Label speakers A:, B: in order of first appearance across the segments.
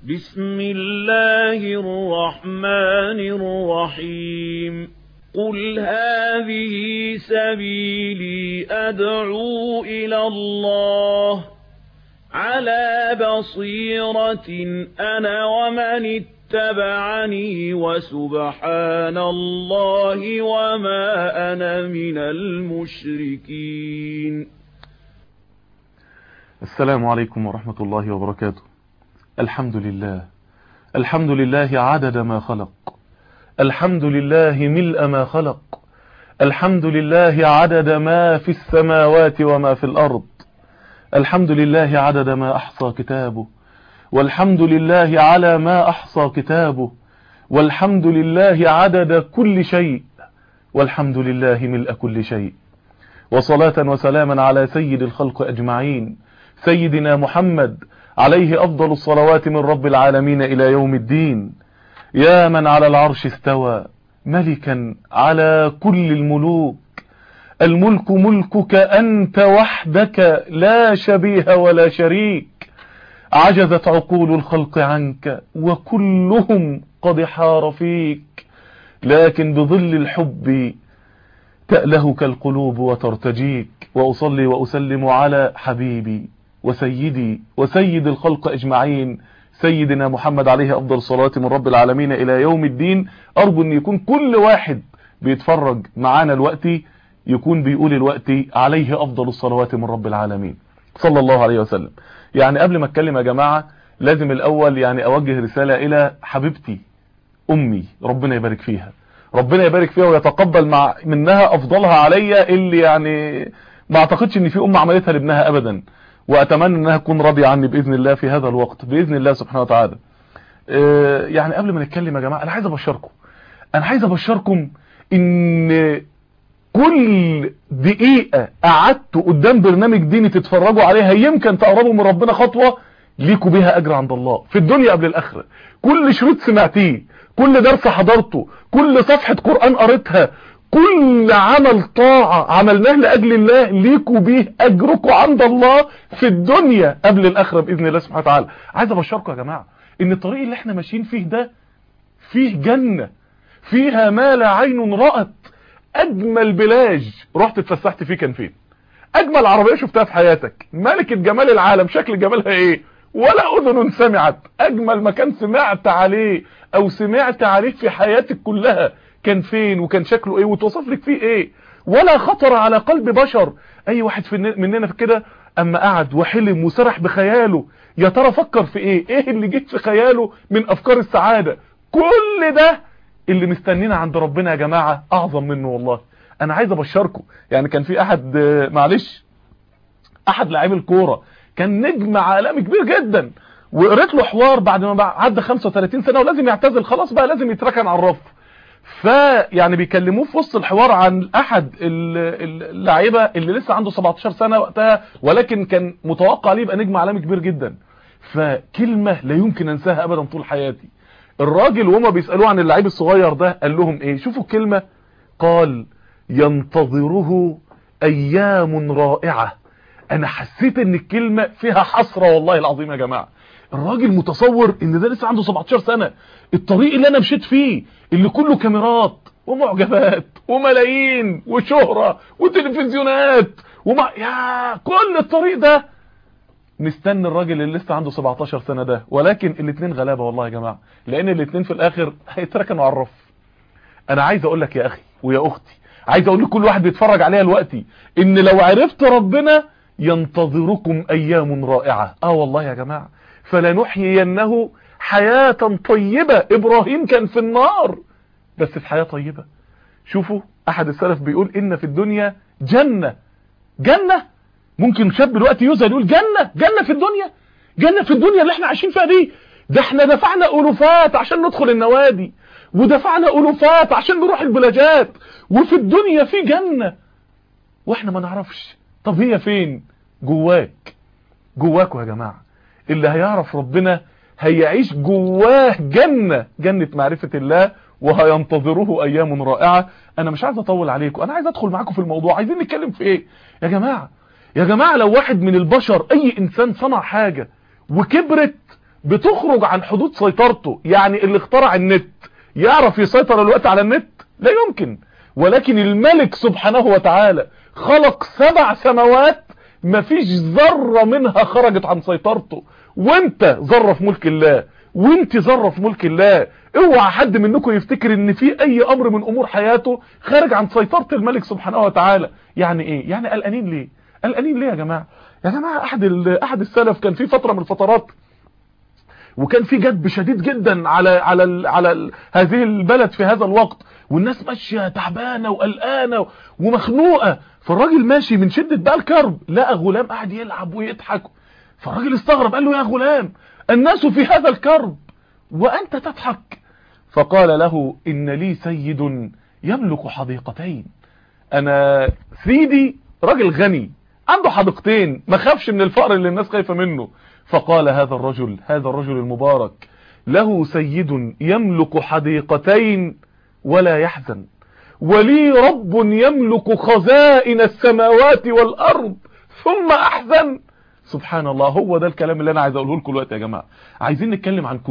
A: بسم الله الرحمن الرحيم قل هذه سبيلي أدعو إلى الله على بصيرة أنا ومن اتبعني وسبحان الله وما أنا من المشركين.
B: السلام عليكم ورحمة الله وبركاته. الحمد لله عدد ما خلق، الحمد لله ملء ما خلق، الحمد لله عدد ما في السماوات وما في الأرض، الحمد لله عدد ما أحصى كتابه، والحمد لله على ما أحصى كتابه، والحمد لله عدد كل شيء، والحمد لله ملء كل شيء. وصلاة وسلاما على سيد الخلق أجمعين، سيدنا محمد عليه أفضل الصلوات من رب العالمين إلى يوم الدين. يا من على العرش استوى ملكا على كل الملوك، الملك ملكك أنت وحدك لا شبيه ولا شريك، عجزت عقول الخلق عنك وكلهم قد حار فيك، لكن بظل الحب تألهك القلوب وترتجيك. وأصلي وأسلم على حبيبي وسيدي وسيد الخلق أجمعين سيدنا محمد عليه أفضل الصلاة من رب العالمين إلى يوم الدين. أرجو أن يكون كل واحد بيتفرج معانا الوقت يكون بيقول الوقت عليه أفضل الصلوات من رب العالمين صلى الله عليه وسلم. يعني قبل ما اتكلم يا جماعة لازم الأول يعني أوجه رسالة إلى حبيبتي أمي، ربنا يبارك فيها، ربنا يبارك فيها ويتقبل منها أفضلها عليا، اللي يعني ما أعتقدش أن في أم عملتها لابنها أبدا، وأتمنى أنها تكون راضية عني بإذن الله في هذا الوقت بإذن الله سبحانه وتعالى. يعني قبل ما نتكلم يا جماعة أنا عايز أبشركم إن كل دقيقة قعدتوا قدام برنامج ديني تتفرجوا عليها يمكن تقربوا من ربنا خطوة ليكوا بيها أجر عند الله في الدنيا قبل الآخرة. كل شريط سمعتيه، كل درس حضرته، كل صفحة قرآن قريتها، كل عمل طاعة عملناه لأجل الله ليكوا بيه أجركوا عند الله في الدنيا قبل الآخرة بإذن الله سبحانه وتعالى. عايز أبشركم يا جماعة إن الطريق اللي احنا ماشيين فيه ده فيه جنة فيها ما لا عين رأت. أجمل بلاج رحت اتفسحت فيه كان فين؟ أجمل عربية شفتها في حياتك، ملكة جمال العالم شكل جمالها إيه؟ ولا أذن سمعت. أجمل مكان سمعت عليه أو سمعت عليه في حياتك كلها كان فين وكان شكله ايه وتوصف لك فيه ايه؟ ولا خطر على قلب بشر. اي واحد مننا في كده اما قعد وحلم وسرح بخياله يا ترى فكر في ايه اللي جيت في خياله من افكار السعادة؟ كل ده اللي مستنينا عند ربنا يا جماعة اعظم منه والله. انا عايز ابشركم، يعني كان في احد احد لاعبي الكورة كان نجم عالمي كبير جدا، وقريت له حوار بعد ما عدى 35 سنة ولازم يعتزل خلاص بقى لازم يتركن على الرف. فيعني بيكلموه في وسط الحوار عن احد اللاعيبه اللي لسه عنده 17 سنة وقتها، ولكن كان متوقع عليه يبقى نجم عالمي كبير جدا. فكلمة لا يمكن انساها ابدا طول حياتي. الراجل وهما بيسألوه عن اللاعب الصغير ده قال لهم ايه؟ شوفوا الكلمة، قال ينتظره ايام رائعة. انا حسيت ان الكلمة فيها حسرة والله العظيم يا جماعة. الراجل متصور ان ده لسه عنده 17 سنة، الطريق اللي انا مشيت فيه اللي كله كاميرات ومعجبات وملايين وشهرة وتلفزيونات يا كل الطريق ده مستني الراجل اللي لسه عنده 17 سنة ده. ولكن الاتنين غلابة والله يا جماعة، لان الاتنين في الاخر هيتركنوا على الرف. انا عايز اقول لك يا اخي ويا اختي، عايز اقول لكل واحد بيتفرج عليها دلوقتي ان لو عرفت ربنا ينتظركم ايام رائعة. والله يا جماعة فلنحيينه حياة طيبة. ابراهيم كان في النار بس في حياة طيبة. شوفوا احد السلف بيقول ان في الدنيا جنة. ممكن شاب دلوقتي يوزن يقول جنة في الدنيا، جنة في الدنيا اللي احنا عايشين فيها دي، ده احنا دفعنا ألوفات عشان ندخل النوادي، ودفعنا ألوفات عشان نروح البلاجات، وفي الدنيا في جنة واحنا ما نعرفش. طب هي فين؟ جواكوا يا جماعة. اللي هيعرف ربنا هيعيش جواه جنة معرفة الله، وهينتظره ايام رائعة. انا مش عايز اطول عليكم، انا عايز ادخل معاكم في الموضوع. عايزين نتكلم في ايه يا جماعة؟ لو واحد من البشر اي انسان صنع حاجة وكبرت بتخرج عن حدود سيطرته. يعني اللي اخترع النت يعرف يسيطر الوقت على النت؟ لا يمكن. ولكن الملك سبحانه وتعالى خلق 7 سماوات مفيش ذرة منها خرجت عن سيطرته، وانت ذرة في ملك الله، وانت ذرة في ملك الله. اوعى حد منكم يفتكر ان في اي امر من امور حياته خارج عن سيطرة الملك سبحانه وتعالى. يعني ايه؟ يعني قلقانين ليه؟ قلقانين ليه يا جماعة؟ يا جماعة احد السلف كان في فترة من الفترات وكان في جدب شديد جدا على هذه البلد في هذا الوقت، والناس ماشيه تعبانه وقلقانه ومخنوقه. فالراجل ماشي من شده بقى الكرب لقى غلام قاعد يلعب ويضحك. فالراجل استغرب قال له: يا غلام، الناس في هذا الكرب وانت تضحك؟ فقال له: ان لي سيد يملك حديقتين. انا سيدي راجل غني عنده حديقتين، ما خافش من الفقر اللي الناس خايفه منه. فقال هذا الرجل المبارك: له سيد يملك حديقتين ولا يحزن، ولي رب يملك خزائن السماوات والأرض ثم أحزن. سبحان الله. هو ده الكلام اللي أنا عايز أقوله لكم دلوقتي يا جماعة. عايزين نتكلم عن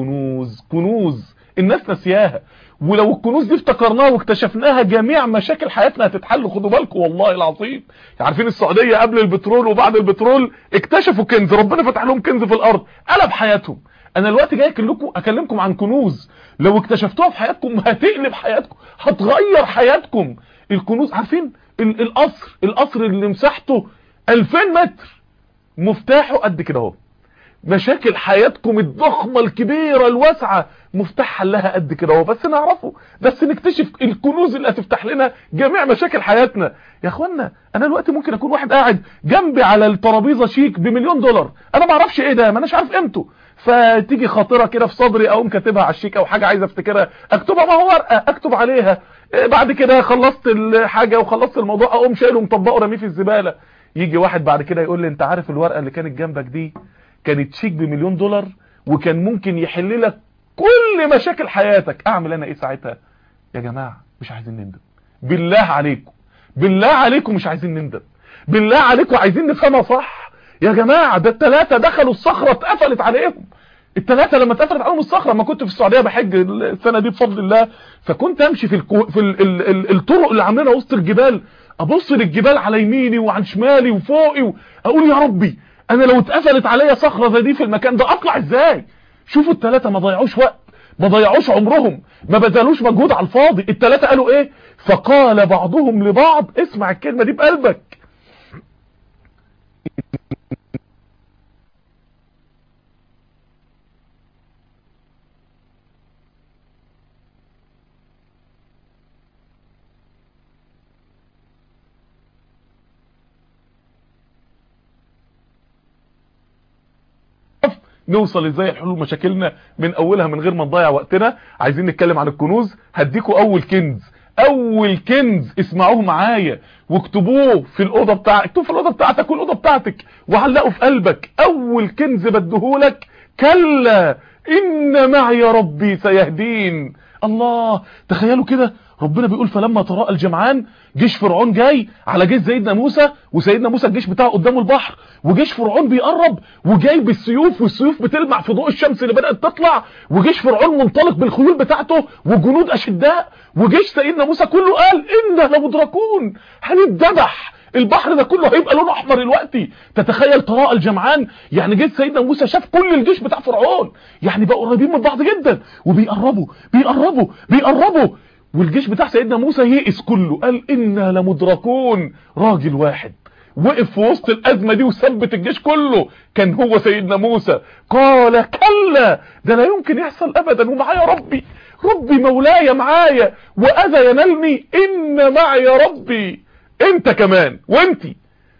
B: كنوز الناس نسياها، ولو الكنوز دي افتكرناها واكتشفناها جميع مشاكل حياتنا هتتحل. خدوا بالكم والله العظيم. عارفين السعودية قبل البترول وبعد البترول اكتشفوا كنز، ربنا فتح لهم كنز في الارض قلب حياتهم. انا دلوقتي جاي اكلمكم عن كنوز لو اكتشفتوها في حياتكم هتقلب حياتكم، هتغير حياتكم. الكنوز، عارفين القصر اللي مساحته 2000 متر مفتاحه قد كده اهو. مشاكل حياتكم الضخمة الكبيرة الواسعة مفتاح حلها قد كده اهو. بس نعرفه، بس نكتشف الكنوز اللي هتفتح لنا جميع مشاكل حياتنا. يا اخوانا انا دلوقتي ممكن اكون واحد قاعد جنبي على الترابيزه شيك ب1,000,000 انا ما اعرفش ايه ده، ما اناش عارف قيمته، فتيجي خاطره كده في صدري اقوم كاتبها على الشيك، او حاجه عايز افتكرها اكتبها، ما هو ورقه اكتب عليها. بعد كده خلصت الحاجه وخلصت الموضوع اقوم شايله ومطبقه رميه في الزباله. يجي واحد بعد كده يقول لي: انت عارف الورقه اللي كانت جنبك دي كانت شيك ب1,000,000 وكان ممكن يحل لك كل مشاكل حياتك. اعمل انا ايه ساعتها؟ يا جماعه مش عايزين نندم، بالله عليكم، بالله عليكم مش عايزين نندم، بالله عليكم عايزين نفهمها صح يا جماعه. ده ال3 دخلوا الصخره اتقفلت عليهم. ال3 لما اتقفلت عليهم الصخره، ما كنت في السعوديه بحج السنه دي بفضل الله، فكنت امشي في الطرق اللي عاملينها وسط الجبال، ابص للجبال على يميني وعن شمالي وفوقي واقول يا ربي انا لو اتقفلت عليا صخره زي دي في المكان ده اطلع ازاي؟ شوفوا ال3 ما ضيعوش وقت، ما ضيعوش عمرهم، ما بذلوش مجهود على الفاضي. ال3 قالوا ايه؟ فقال بعضهم لبعض، اسمع الكلمه دي بقلبك: نوصل ازاي لحلول مشاكلنا من اولها من غير ما نضيع وقتنا. عايزين نتكلم عن الكنوز. هديكوا اول كنز اسمعوه معايا واكتبوه في الاوضه بتاعتك، اكتبوه في الاوضه بتاعتك والاوضه بتاعتك وعلقه في قلبك. اول كنز بديهولك: كلا ان معي ربي سيهدين. الله، تخيلوا كده ربنا بيقول: فلما تراءى الجمعان، جيش فرعون جاي على جيش سيدنا موسى، وسيدنا موسى الجيش بتاعه قدامه البحر، وجيش فرعون بيقرب وجاي بالسيوف، والسيوف بتلمع في ضوء الشمس اللي بدأت تطلع، وجيش فرعون منطلق بالخيول بتاعته وجنود اشداء، وجيش سيدنا موسى كله قال: إنا لمدركون، هنتذبح، البحر ده كله هيبقى لونه احمر دلوقتي. تتخيل تراءى الجمعان، يعني جيش سيدنا موسى شاف كل الجيش بتاع فرعون، يعني بقوا قريبين من بعض جدا وبيقربوا بيقربوا بيقربوا، والجيش بتاع سيدنا موسى يئس كله، قال: إنا لمدركون. راجل واحد وقف في وسط الأزمة دي وثبت الجيش كله، كان هو سيدنا موسى. قال: كلا، ده لا يمكن يحصل أبدا، ومعايا ربي مولاي معايا، وأذى ينالني، إن معي ربي. انت كمان وانتي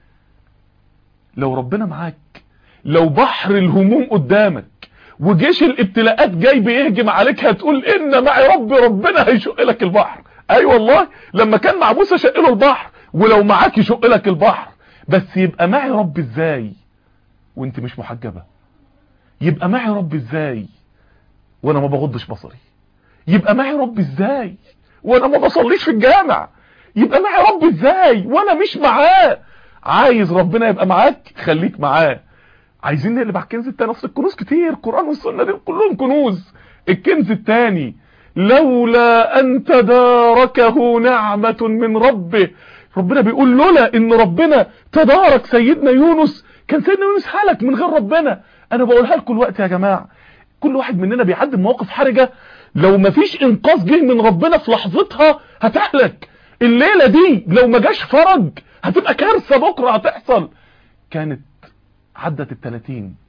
B: لو ربنا معاك، لو بحر الهموم قدامك وجيش الابتلاءات جاي بيهجم عليك، هتقول: إن معي ربي، ربنا هيشق لك البحر. اي والله، لما كان مع موسى شق له البحر، ولو معاك يشق لك البحر. بس يبقى معي ربي ازاي وانت مش محجبة؟ يبقى معي ربي ازاي وانا ما بغضش بصري؟ يبقى معي ربي ازاي وانا ما بصليش في الجامع؟ يبقى معي ربي ازاي وانا مش معاه؟ عايز ربنا يبقى معاك، خليك معاه. عايزين نقلب على الكنز التاني. اصل الكنوز كتير، القرآن والسنة دي كلهم كنوز. الكنز التاني لولا ان تداركه نعمة من ربه. ربنا بيقول لولا ان ربنا تدارك سيدنا يونس كان سيدنا يونس هلك من غير ربنا. انا بقولها لكم الوقت يا جماعة، كل واحد مننا بيعدي بمواقف حرجة، لو مفيش انقاذ جه من ربنا في لحظتها هتهلك. الليلة دي لو ما جاش فرج هتبقى كارثة بكرة هتحصل. كانت عدت ال30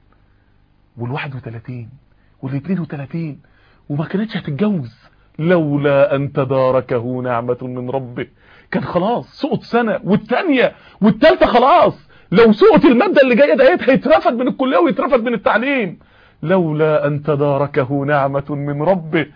B: وال31 وال32 وما كانتش هتتجوز لولا ان تداركه نعمة من ربه. كان خلاص سقط سنة والتانية والتالتة خلاص. لو سقط المادة اللي جاية ديت هيترفد من الكلية ويترفد من التعليم. لولا ان تداركه نعمة من ربه.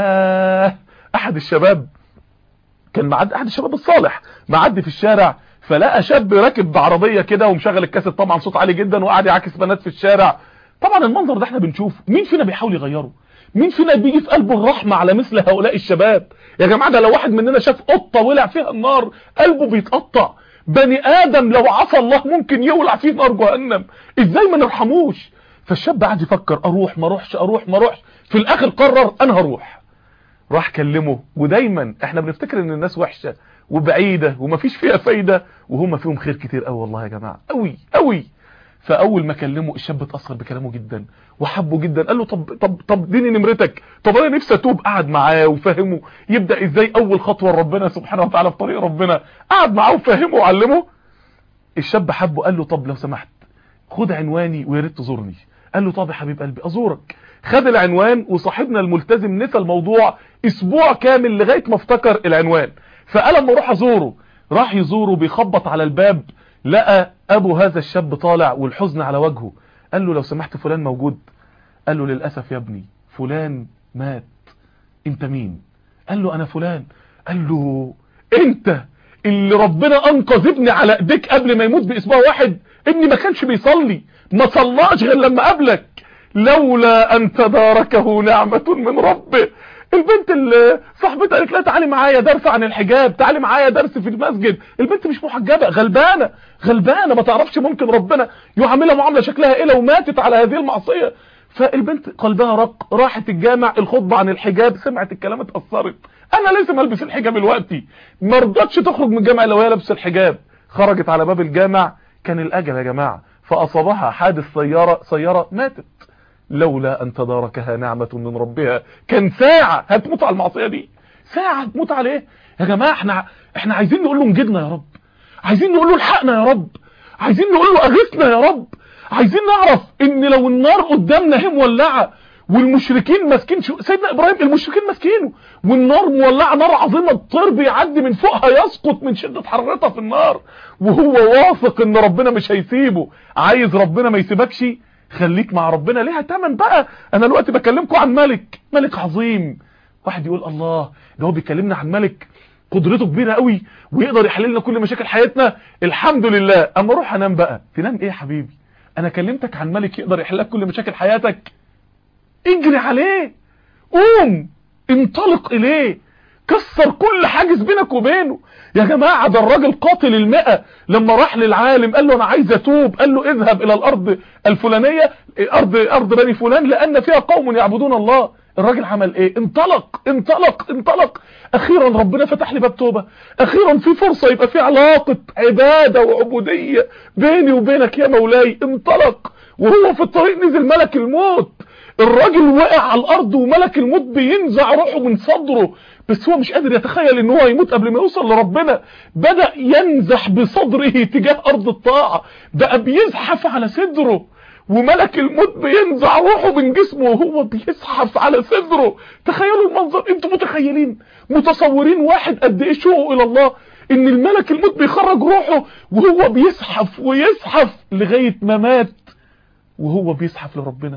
B: يا احد الشباب كان معدي، احد الشباب الصالح معدي في الشارع، فلقى شاب راكب بعربية كده ومشغل الكاسيت طبعا صوت عالي جدا وقاعد يعاكس بنات في الشارع. طبعا المنظر ده احنا بنشوفه، مين فينا بيحاول يغيره؟ مين فينا بيجي في قلبه الرحمة على مثل هؤلاء الشباب؟ يا جماعة ده لو واحد مننا شاف قطة ولع فيها النار قلبه بيتقطع. بني ادم لو عصى الله ممكن يولع فيه نار جهنم، ازاي ما نرحموش؟ فالشاب قاعد يفكر اروح ما اروحش، اروح ما اروحش، في الاخر قرر انا هروح. راح كلمه. ودايما احنا بنفتكر ان الناس وحشة وبعيدة ومفيش فيها فايدة، وهم فيهم خير كتير قوي والله يا جماعة، قوي قوي. فاول ما كلمه الشاب اتأثر بكلامه جدا وحبه جدا. قال له طب اديني نمرتك، طب انا نفسي اتوب. قعد معاه وفهمه يبدأ ازاي اول خطوة لربنا سبحانه وتعالى في طريق ربنا. قعد معاه وفهمه وعلمه. الشاب حبه، قال له طب لو سمحت خد عنواني ويا ريت تزورني. قال له طب يا حبيب قلبي ازورك. خد العنوان، وصاحبنا الملتزم نسى الموضوع اسبوع كامل لغاية ما افتكر العنوان. فقال اما اروح ازوره. راح يزوره، بيخبط على الباب، لقى ابو هذا الشاب طالع والحزن على وجهه. قال له لو سمحت فلان موجود؟ قال له للأسف يا ابني فلان مات. انت مين؟ قال له انا فلان. قال له انت اللي ربنا انقذ ابني على ايديك قبل ما يموت باسبوع واحد؟ ابني ما كانش بيصلي، ما صلاش غير لما قابلك. لولا ان تداركه نعمة من ربه. البنت اللي صاحبتها قالت لها تعالي معايا درس عن الحجاب، تعالي معايا درس في المسجد. البنت مش محجبة، غلبانة ما تعرفش ممكن ربنا يعاملها معاملة شكلها ايه لو ماتت على هذه المعصية. فالبنت قلبها رق، راحت الجامع، الخطبة عن الحجاب، سمعت الكلام اتأثرت. انا لازم البس الحجاب دلوقتي. ما رضتش تخرج من الجامع لو هي لابسه الحجاب. خرجت على باب الجامع، كان الاجل يا جماعة، فاصابها حادث سيارة ماتت. لولا ان تداركها نعمة من ربها. كان ساعة هتموت على المعصية دي، ساعة هتموت عليه. يا جماعة احنا عايزين نقول له انجدنا يا رب، عايزين نقول له الحقنا يا رب، عايزين نقول له اغثنا يا رب. عايزين نعرف ان لو النار قدامنا هي مولعة والمشركين ماسكين سيدنا ابراهيم المشركين ماسكينه والنار مولعة نار عظيمة، الطير بيعدي من فوقها يسقط من شدة حرارتها في النار، وهو واثق ان ربنا مش هيسيبه. عايز ربنا ما يسيبكش؟ خليك مع ربنا، ليها تمن بقى. انا دلوقتي بكلمكم عن ملك عظيم. واحد يقول الله ده هو بيكلمنا عن ملك قدرته كبيرة قوي ويقدر يحل لنا كل مشاكل حياتنا، الحمد لله. اما اروح انام بقى، تنام ايه يا حبيبي؟ انا كلمتك عن ملك يقدر يحل لك كل مشاكل حياتك. اجري عليه، قوم انطلق اليه، كسر كل حاجز بينك وبينه. يا جماعة ده الراجل قاتل 100 لما راح للعالم قال له انا عايز اتوب، قال له اذهب الى الارض الفلانية، ارض بني فلان لان فيها قوم يعبدون الله. الراجل عمل ايه؟ انطلق. اخيرا ربنا فتح لي باب توبة، اخيرا في فرصة يبقى في علاقة عبادة وعبودية بيني وبينك يا مولاي. انطلق، وهو في الطريق نزل ملك الموت. الراجل وقع على الارض وملك الموت بينزع روحه من صدره، بس هو مش قادر يتخيل ان هو يموت قبل ما يوصل لربنا. بدأ ينزح بصدره تجاه ارض الطاعة، بقى بيزحف على صدره، وملك الموت بينزع روحه من جسمه وهو بيزحف على صدره. تخيلوا المنظر، انتوا متخيلين متصورين واحد قد ايه شوقه الى الله ان الملك الموت بيخرج روحه وهو بيزحف ويزحف لغاية ما مات وهو بيزحف لربنا.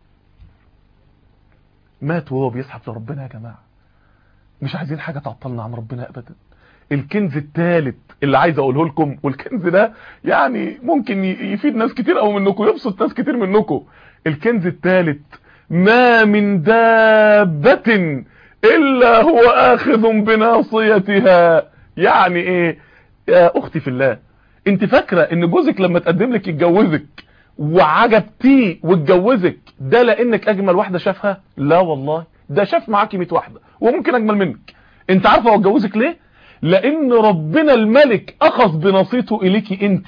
B: مات وهو بيزحف لربنا. يا جماعة مش عايزين حاجة تعطلنا عن ربنا ابدا. الكنز الثالث اللي عايز اقوله لكم، والكنز ده يعني ممكن يفيد ناس كتير او منكم، يبسط ناس كتير منكم. الكنز الثالث: ما من دابة الا هو اخذ بناصيتها. يعني ايه يا اختي في الله؟ انت فاكرة ان جوزك لما تقدم لك يتجوزك وعجبتيه واتجوزك، ده لانك اجمل واحده شافها؟ لا والله، ده شاف معاكي 100 واحده وممكن اجمل منك. انت عارفه هو اتجوزك ليه؟ لان ربنا الملك اخذ بنصيته اليكي انت.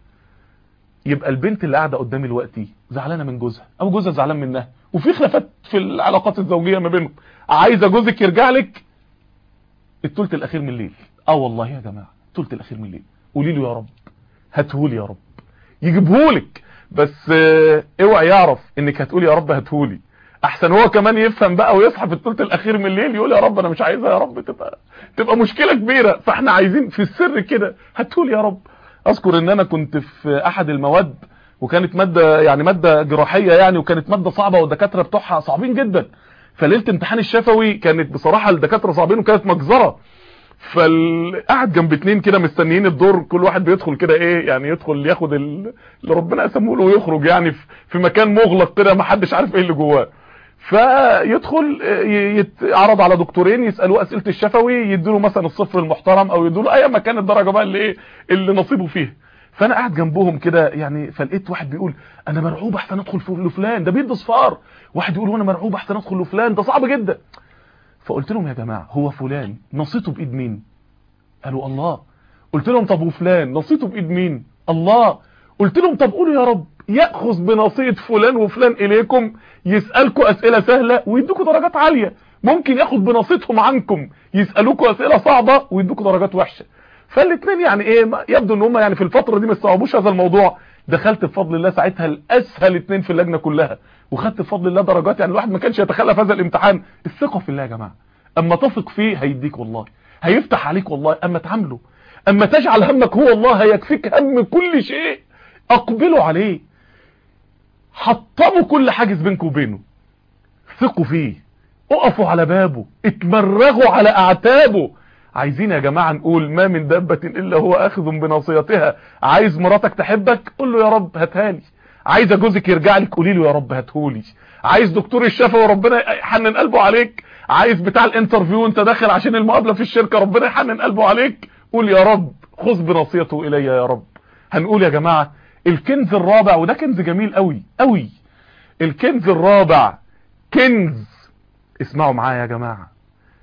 B: يبقى البنت اللي قاعده قدامي دلوقتي زعلانه من جوزها او جوزها زعلان منها، وفي خلافات في العلاقات الزوجيه ما بينهم، عايزه جوزك يرجع لك الثلث الاخير من الليل. والله يا جماعه الثلث الاخير من الليل، قولي له يا رب هاتهولي يا رب، يجيبهولك. بس اوعي يعرف انك هتقولي يا رب هاتهولي، احسن هو كمان يفهم بقى ويصحى في الثلث الاخير من الليل يقول يا رب انا مش عايزها يا رب، تبقى مشكله كبيره. فاحنا عايزين في السر كده هاتهولي يا رب. اذكر ان انا كنت في احد المواد، وكانت ماده يعني ماده جراحيه يعني، وكانت ماده صعبه والدكاتره بتوعها صعبين جدا. فليله امتحان الشفوي كانت بصراحه الدكاتره صعبين وكانت مجزره. فقعد جنب 2 كده مستنيين الدور، كل واحد بيدخل كده ايه يعني، يدخل ياخد اللي ربنا قسمه له ويخرج يعني في مكان مغلق كده ما حدش عارف ايه اللي جواه. فيدخل يتعرض على دكتورين يسالوه اسئله الشفوي، يديله مثلا الصفر المحترم او يديله اي مكان الدرجه بقى اللي ايه اللي نصيبه فيه. فانا قاعد جنبهم كده يعني، فلقيت واحد بيقول انا مرعوب احسن ادخل لفلان ده بيدي صفار، واحد يقول وانا مرعوب احسن ادخل لفلان ده صعب جدا. فقلت لهم يا جماعه هو فلان نصيته بايد مين؟ قالوا الله. قلت لهم طب وفلان نصيته بايد مين؟ الله. قلت لهم طب قولوا يا رب ياخذ بنصية فلان وفلان اليكم، يسالكم اسئله سهله ويدوكوا درجات عاليه، ممكن ياخد بنصيتهم عنكم يسالوكوا اسئله صعبه ويدوكوا درجات وحشه. فالاثنين يعني ايه، يبدو ان هم يعني في الفتره دي ما استوعبوش هذا الموضوع. دخلت بفضل الله ساعتها الاسهل 2 في اللجنه كلها، وخدت بفضل الله درجات يعني الواحد ما كانش يتخلى في هذا الامتحان. الثقه في الله يا جماعه، اما تثق فيه هيديك والله، هيفتح عليك والله. اما تعامله، اما تجعل همك هو الله هيكفيك هم كل شيء. اقبلوا عليه، حطموا كل حاجز بينكم وبينه، ثقوا فيه، اقفوا على بابه، اتمرغوا على اعتابه. عايزين يا جماعة نقول ما من دابة الا هو اخذ بناصيتها. عايز مراتك تحبك قول له يا رب هاتهالي، عايز جوزك يرجع لك قولي له يا رب هاتهولي، عايز دكتور الشفا وربنا يحنن قلبه عليك، عايز بتاع الانترفيو انت داخل عشان المقابله في الشركه ربنا يحنن قلبه عليك، قول يا رب خذ بناصيته الي يا رب. هنقول يا جماعه الكنز الرابع، وده كنز جميل قوي قوي. الكنز الرابع كنز، اسمعوا معايا يا جماعه،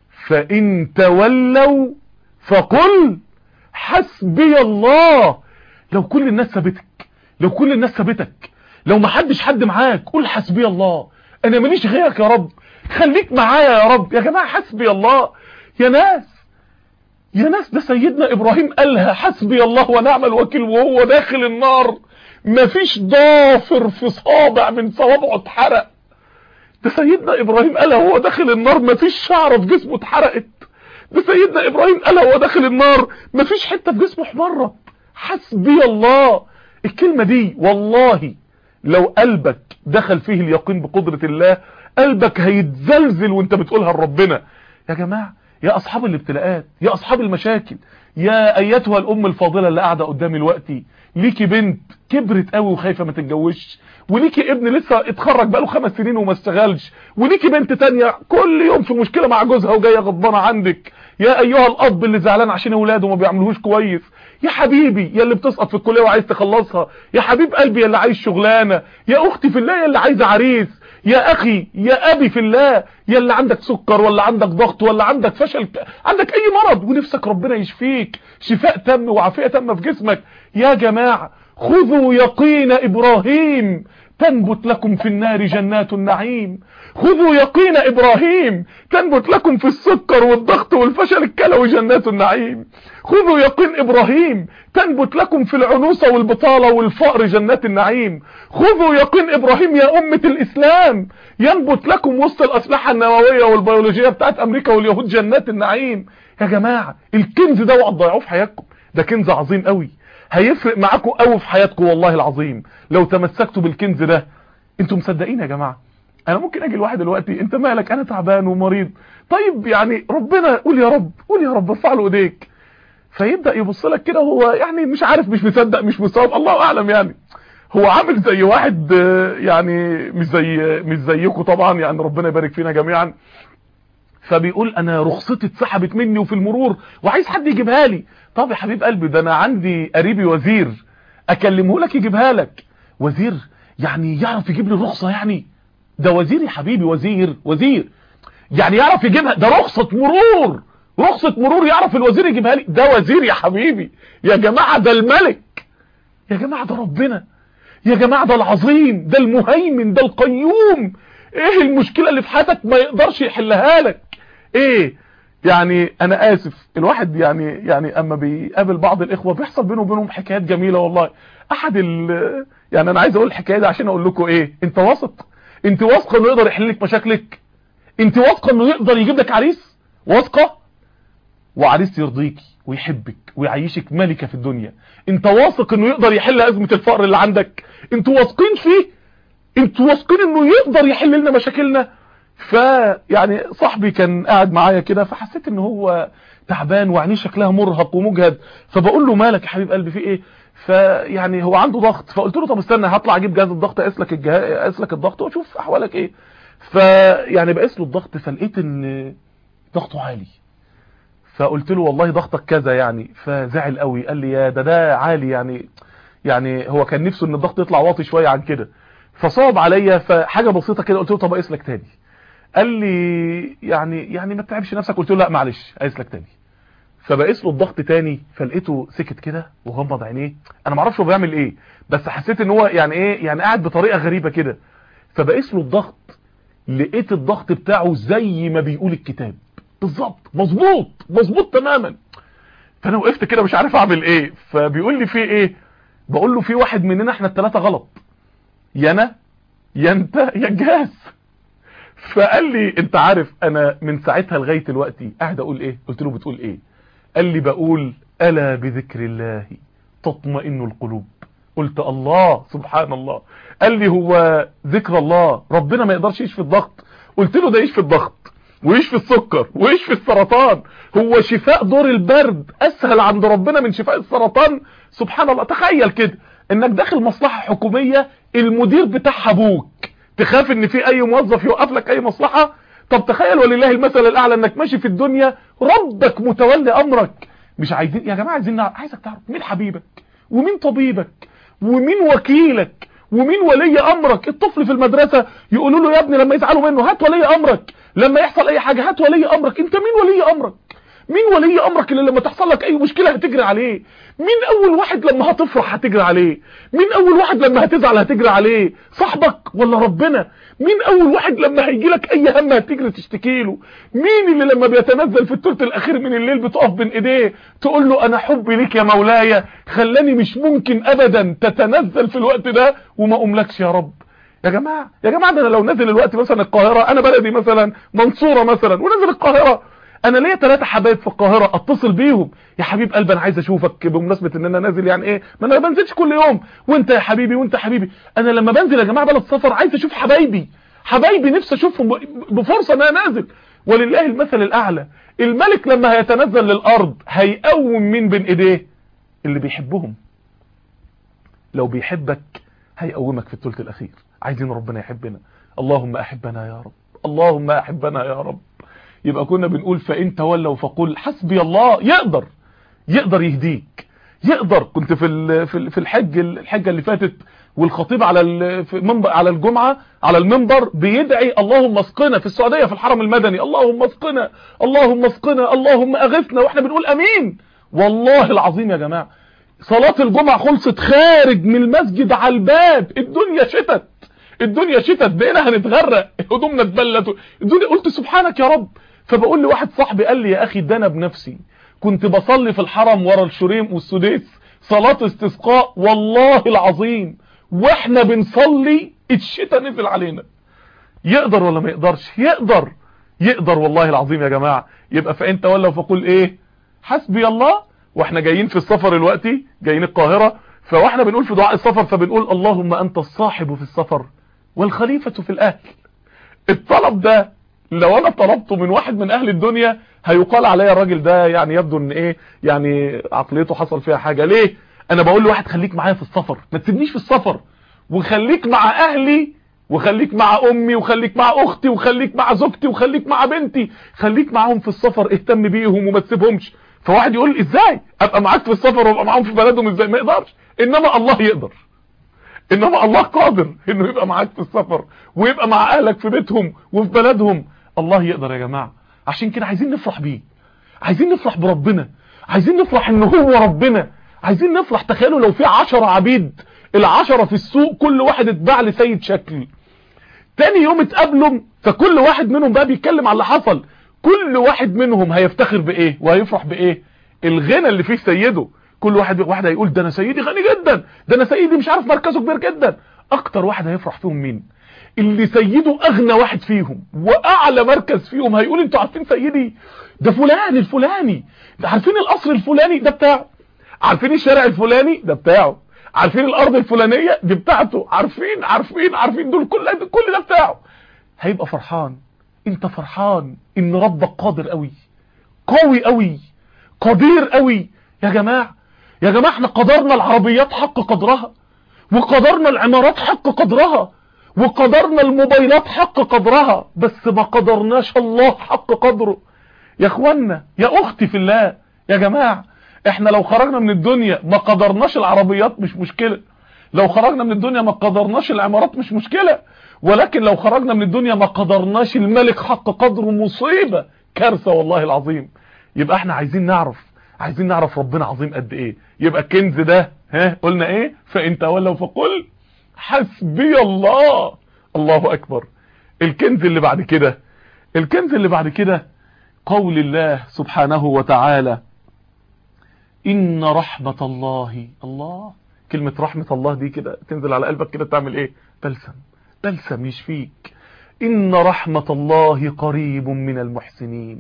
B: فان تولوا فقل حسبي الله. لو كل الناس سابتك، لو كل الناس سابتك، لو ما حدش حد معاك، قول حسبي الله، انا ماليش غيرك يا رب، خليك معايا يا رب. يا جماعه حسبي الله يا ناس، يا ناس ده سيدنا ابراهيم قالها حسبي الله ونعم الوكيل وهو داخل النار، مفيش ضافر في صابع من صوابعه اتحرق. ده سيدنا ابراهيم قالها وهو داخل النار مفيش شعره في جسمه اتحرقت. ده سيدنا ابراهيم قالها وهو داخل النار مفيش حته في جسمه احمرت. حسبي الله، الكلمه دي والله لو قلبك دخل فيه اليقين بقدره الله قلبك هيتزلزل وانت بتقولها لربنا. يا جماعه يا اصحاب الابتلاءات، يا اصحاب المشاكل، يا ايتها الام الفاضله اللي قاعده قدامي دلوقتي، ليكي بنت كبرت قوي وخايفه ما تتجوزش، وليكي ابن لسه اتخرج بقاله 5 سنين وما اشتغلش، وليكي بنت تانية كل يوم في مشكله مع جوزها وجايه غضبانه عندك، يا ايها الاب اللي زعلان عشان اولاده ما بيعملوهوش كويس، يا حبيبي يا اللي بتسقط في الكليه وعايز تخلصها، يا حبيب قلبي يا اللي عايز شغلانه، يا اختي في الله يا اللي عايزه عريس، يا اخي يا ابي في الله يا اللي عندك سكر ولا عندك ضغط ولا عندك فشل، عندك اي مرض ونفسك ربنا يشفيك شفاء تام وعافيه تامه في جسمك. يا جماعه خذوا يقين ابراهيم تنبت لكم في النار جنات النعيم. خذوا يقين ابراهيم تنبت لكم في السكر والضغط والفشل الكلوي جنات النعيم. خذوا يقين ابراهيم تنبت لكم في العنوسة والبطالة والفقر جنات النعيم. خذوا يقين ابراهيم يا امة الاسلام ينبت لكم وسط الاسلحة النووية والبيولوجية بتاعت امريكا واليهود جنات النعيم. يا جماعة الكنز ده اوعوا تضيعوه في حياتكم، ده كنز عظيم قوي هيفرق معاكم قوي في حياتكم والله العظيم لو تمسكتوا بالكنز ده. انتوا مصدقين يا جماعه؟ انا ممكن اجي لواحد دلوقتي انت مالك انا تعبان ومريض، طيب يعني ربنا قول يا رب قول يا رب ارفع له ايديك، فيبدا يبص لك كده هو يعني مش عارف مش مصدق مش مصاب الله اعلم، يعني هو عامل زي واحد يعني مش زيكم طبعا يعني ربنا يبارك فينا جميعا، فبيقول انا رخصتي اتسحبت مني وفي المرور وعايز حد يجيبها لي. طب يا حبيب قلبي ده انا عندي قريبي وزير اكلمه لك يجيبها لك. وزير يعني يعرف يجيب لي الرخصة؟ يعني ده وزير يا حبيبي، وزير يعني يعرف يجيبها، ده رخصة مرور يعرف الوزير يجيبها لي؟ ده وزير يا حبيبي يا جماعة، ده الملك يا جماعة، ده ربنا يا جماعة، ده العظيم، ده المهيمن، ده القيوم. ايه المشكلة اللي في حياتك ما يقدرش يحلها لك؟ ايه يعني؟ انا اسف، الواحد يعني اما بيقابل بعض الاخوة بيحصل بينه وبينهم حكايات جميلة والله. يعني انا عايز اقول الحكاية دي عشان اقول لكم ايه، انت واثق انه يقدر يحل لك مشاكلك؟ انت واثقه انه يقدر يجيب لك عريس؟ واثقه؟ وعريس يرضيكي ويحبك ويعيشك ملكه في الدنيا. انت واثق انه يقدر يحل ازمه الفقر اللي عندك؟ انتوا واثقين فيه؟ انتوا واثقين انه يقدر يحل لنا مشاكلنا؟ يعني صاحبي كان قاعد معايا كده، فحسيت ان هو تعبان وعينيه شكلها مرهق ومجهد، فبقول له مالك يا حبيب قلبي، في ايه؟ فيعني هو عنده ضغط، فقلت له طب استنى هطلع اجيب جهاز الضغط، اقيس لك الضغط واشوف احوالك ايه. فيعني بقيس له الضغط، فلقيت ان ضغطه عالي، فقلت له والله ضغطك كذا يعني، فزعل قوي، قال لي يا ده عالي يعني هو كان نفسه ان الضغط يطلع واطي شويه عن كده، فصعب عليا، فحاجه بسيطه كده قلت له طب اقيس لك تاني. قال لي يعني ما تتعبش نفسك. قلت له لا معلش اقيس لك تاني. فبقيس له الضغط تاني، فلقيته سكت كده وغمض عينيه، انا ما اعرفش هو بيعمل ايه، بس حسيت ان هو يعني ايه، يعني قاعد بطريقه غريبه كده. فبقيس له الضغط، لقيت الضغط بتاعه زي ما بيقول الكتاب بالظبط، مظبوط تماما. فانا وقفت كده مش عارف اعمل ايه. فبيقول لي في ايه؟ بقول له في واحد مننا احنا الثلاثه غلط، يا انا يا انت يا الجهاز. فقال لي انت عارف انا من ساعتها لغايه دلوقتي قاعد اقول ايه؟ قلت له بتقول ايه؟ قال لي بقول الا بذكر الله تطمئن القلوب. قلت الله سبحان الله. قال لي هو ذكر الله ربنا ما يقدرش يشفي الضغط؟ قلت له ده يشفي الضغط ويشفي السكر ويشفي السرطان، هو شفاء دور البرد اسهل عند ربنا من شفاء السرطان؟ سبحان الله. تخيل كده انك داخل مصلحة حكومية المدير بتاعها ابوك، تخاف ان في اي موظف يوقف لك اي مصلحة؟ طب تخيل ولله المثل الاعلى انك ماشي في الدنيا ربك متولي امرك. مش عايزين يا جماعة، عايزك تعرف مين حبيبك ومين طبيبك ومين وكيلك ومين ولي امرك. الطفل في المدرسة يقولوا له يا ابني لما يزعلوا منه هات ولي امرك، لما يحصل اي حاجة هات ولي امرك. انت مين ولي امرك؟ مين ولي امرك اللي لما تحصل لك اي مشكلة هتجري عليه؟ مين اول واحد لما هتفرح هتجري عليه؟ مين اول واحد لما هتزعل هتجري عليه؟ صاحبك ولا ربنا؟ مين اول واحد لما هيجي لك اي هم هتجري تشتكي له؟ مين اللي لما بيتنزل في الثلث الاخير من الليل بتقف بين ايديه تقول له انا حبي ليك يا مولاي خلاني مش ممكن ابدا تتنزل في الوقت ده وما اقوملكش يا رب؟ يا جماعه ده انا لو نازل الوقت مثلا القاهره، انا بلدي مثلا منصوره مثلا ونازل القاهره، انا ليا 3 حبايب في القاهره اتصل بيهم، يا حبيب قلبي انا عايز اشوفك بمناسبه ان انا نازل، يعني ايه ما انا ما بنزلش كل يوم، وانت يا حبيبي وانت حبيبي. انا لما بنزل يا جماعه بلد سفر عايز اشوف حبايبي نفسي اشوفهم بفرصه ان انا نازل. ولله المثل الاعلى. الملك لما هيتنزل للارض هيقوم مين بين ايديه؟ اللي بيحبهم. لو بيحبك هيقومك في الثلث الاخير. عايزين ربنا يحبنا، اللهم احبنا يا رب، اللهم احبنا يا رب. يبقى كنا بنقول فإن تولوا فقل حسبي الله. يقدر يهديك، يقدر. كنت في الحجة اللي فاتت، والخطيب على الجمعة على المنبر بيدعي اللهم اسقنا، في السعودية في الحرم المدني، اللهم اسقنا اللهم اسقنا اللهم اغثنا، واحنا بنقول امين. والله العظيم يا جماعة صلاة الجمعة خلصت خارج من المسجد على الباب الدنيا شتت بقينا هنتغرق، هدومنا اتبلت الدنيا. قلت سبحانك يا رب. فبقول لواحد صاحبي قال لي يا اخي ده انا بنفسي كنت بصلي في الحرم ورا الشريم والسديس صلاة استسقاء والله العظيم، واحنا بنصلي الشتاء نزل علينا. يقدر ولا ما يقدرش؟ يقدر والله العظيم يا جماعة. يبقى فإن تولوا فقل ايه؟ حسبي الله. واحنا جايين في السفر الوقتي، جايين القاهرة، فواحنا بنقول في دعاء السفر فبنقول اللهم انت الصاحب في السفر والخليفة في الاهل. الطلب ده لو انا طلبته من واحد من اهل الدنيا هيقال عليا الراجل ده يعني يبدو ان ايه، يعني عقليته حصل فيها حاجة. ليه؟ انا بقول لواحد خليك معايا في السفر، ما تسيبنيش في السفر، وخليك مع اهلي، وخليك مع امي، وخليك مع اختي، وخليك مع زوجتي، وخليك مع بنتي، خليك معاهم في السفر، اهتم بيهم وما تسيبهمش. فواحد يقول ازاي ابقى معاك في السفر وابقى معاهم في بلدهم؟ ازاي؟ ما يقدرش. انما الله يقدر. انما الله قادر انه يبقى معاك في السفر ويبقى مع اهلك في بيتهم وفي بلدهم. الله يقدر يا جماعة. عشان كده عايزين نفرح بيه، عايزين نفرح بربنا، عايزين نفرح انه هو ربنا، عايزين نفرح. تخيلوا لو في 10 عبيد، ال10 في السوق كل واحد اتباع لسيد شكل، تاني يوم اتقابلوا فكل واحد منهم بقى بيتكلم على اللي حصل. كل واحد منهم هيفتخر بايه وهيفرح بايه؟ الغنى اللي فيه سيده. كل واحد هيقول ده انا سيدي غني جدا، ده انا سيدي مش عارف مركزه كبير جدا. اكتر واحد هيفرح فيهم مين؟ اللي سيده اغنى واحد فيهم واعلى مركز فيهم. هيقول انتوا عارفين سيدي ده فلان الفلاني، ده عارفين القصر الفلاني ده بتاعه، عارفين الشارع الفلاني ده بتاعه، عارفين الارض الفلانية دي بتاعته، عارفين دول كل ده بتاعه. هيبقى فرحان. انت فرحان ان ربك قادر قوي، قوي قوي، قدير قوي. يا جماعة احنا قدرنا العربيات حق قدرها، وقدرنا العمارات حق قدرها، وقدرنا الموبايلات حق قدرها، بس ما قدرناش الله حق قدره. يا اخوانا، يا اختي في الله، يا جماعة احنا لو خرجنا من الدنيا ما قدرناش العربيات مش مشكلة، لو خرجنا من الدنيا ما قدرناش العمارات مش مشكلة، ولكن لو خرجنا من الدنيا ما قدرناش الملك حق قدره مصيبة، كارثة والله العظيم. يبقى احنا عايزين نعرف ربنا عظيم قد ايه. يبقى الكنز ده قلنا ايه؟ فإن تولوا فقل حسبي الله. الله اكبر. الكنز اللي بعد كده قول الله سبحانه وتعالى إن رحمة الله. كلمة رحمة الله دي كده تنزل على قلبك كده تعمل ايه؟ بلسم يشفيك. إن رحمة الله قريب من المحسنين.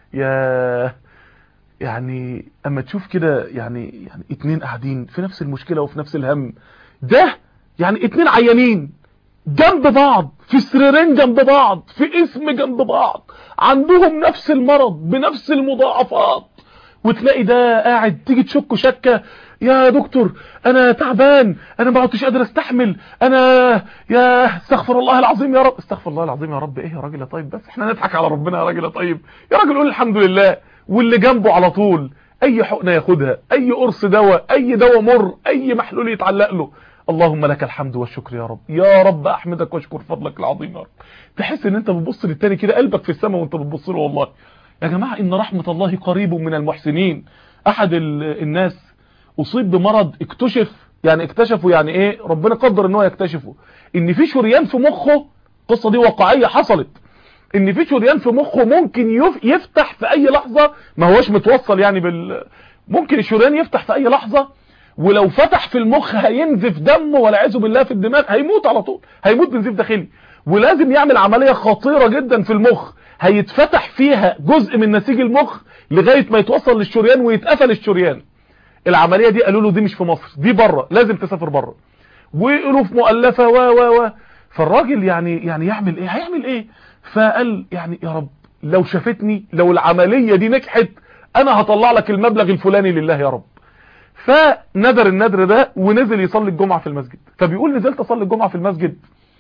B: يعني اما تشوف كده يعني اتنين قاعدين في نفس المشكلة وفي نفس الهم ده، يعني اتنين عيانين جنب بعض في سريرين جنب بعض في اسم جنب بعض، عندهم نفس المرض بنفس المضاعفات، وتلاقي ده قاعد تيجي تشكه شكة، يا دكتور انا تعبان، انا ما عدتش قادر استحمل، انا يا استغفر الله العظيم يا رب. استغفر الله العظيم يا رب ايه يا راجل يا طيب؟ بس احنا نضحك على ربنا يا راجل يا طيب، يا راجل قول الحمد لله. واللي جنبه على طول اي حقنه ياخدها، اي قرص دواء، اي دواء مر، اي محلول يتعلق له، اللهم لك الحمد والشكر يا رب، يا رب احمدك واشكر فضلك العظيم يا رب. تحس ان انت بتبص للتاني كده قلبك في السماء وانت بتبص له. والله يا جماعه ان رحمه الله قريب من المحسنين. احد الناس اصيب بمرض اكتشفوا يعني ايه، ربنا قدر ان هو يكتشفه، ان في شريان في مخه. القصه دي واقعيه حصلت، ان في شريان في مخه ممكن يفتح في اي لحظه، ما هوش متوصل يعني ممكن الشريان يفتح في اي لحظه، ولو فتح في المخ هينزف دمه والعياذ بالله في الدماغ، هيموت على طول، هيموت بنزيف داخلي. ولازم يعمل عمليه خطيره جدا في المخ، هيتفتح فيها جزء من نسيج المخ لغايه ما يتوصل للشريان ويتقفل الشريان. العمليه دي قالوا له دي مش في مصر، دي بره، لازم تسافر بره، ويقولوا في مؤلفه و فالراجل يعني يعمل ايه؟ هيعمل ايه؟ فقال يعني يا رب لو شافتني، لو العمليه دي نجحت انا هطلع لك المبلغ الفلاني لله يا رب. فندر الندر ده ونزل يصلي الجمعه في المسجد. فبيقول نزلت اصلي الجمعه في المسجد،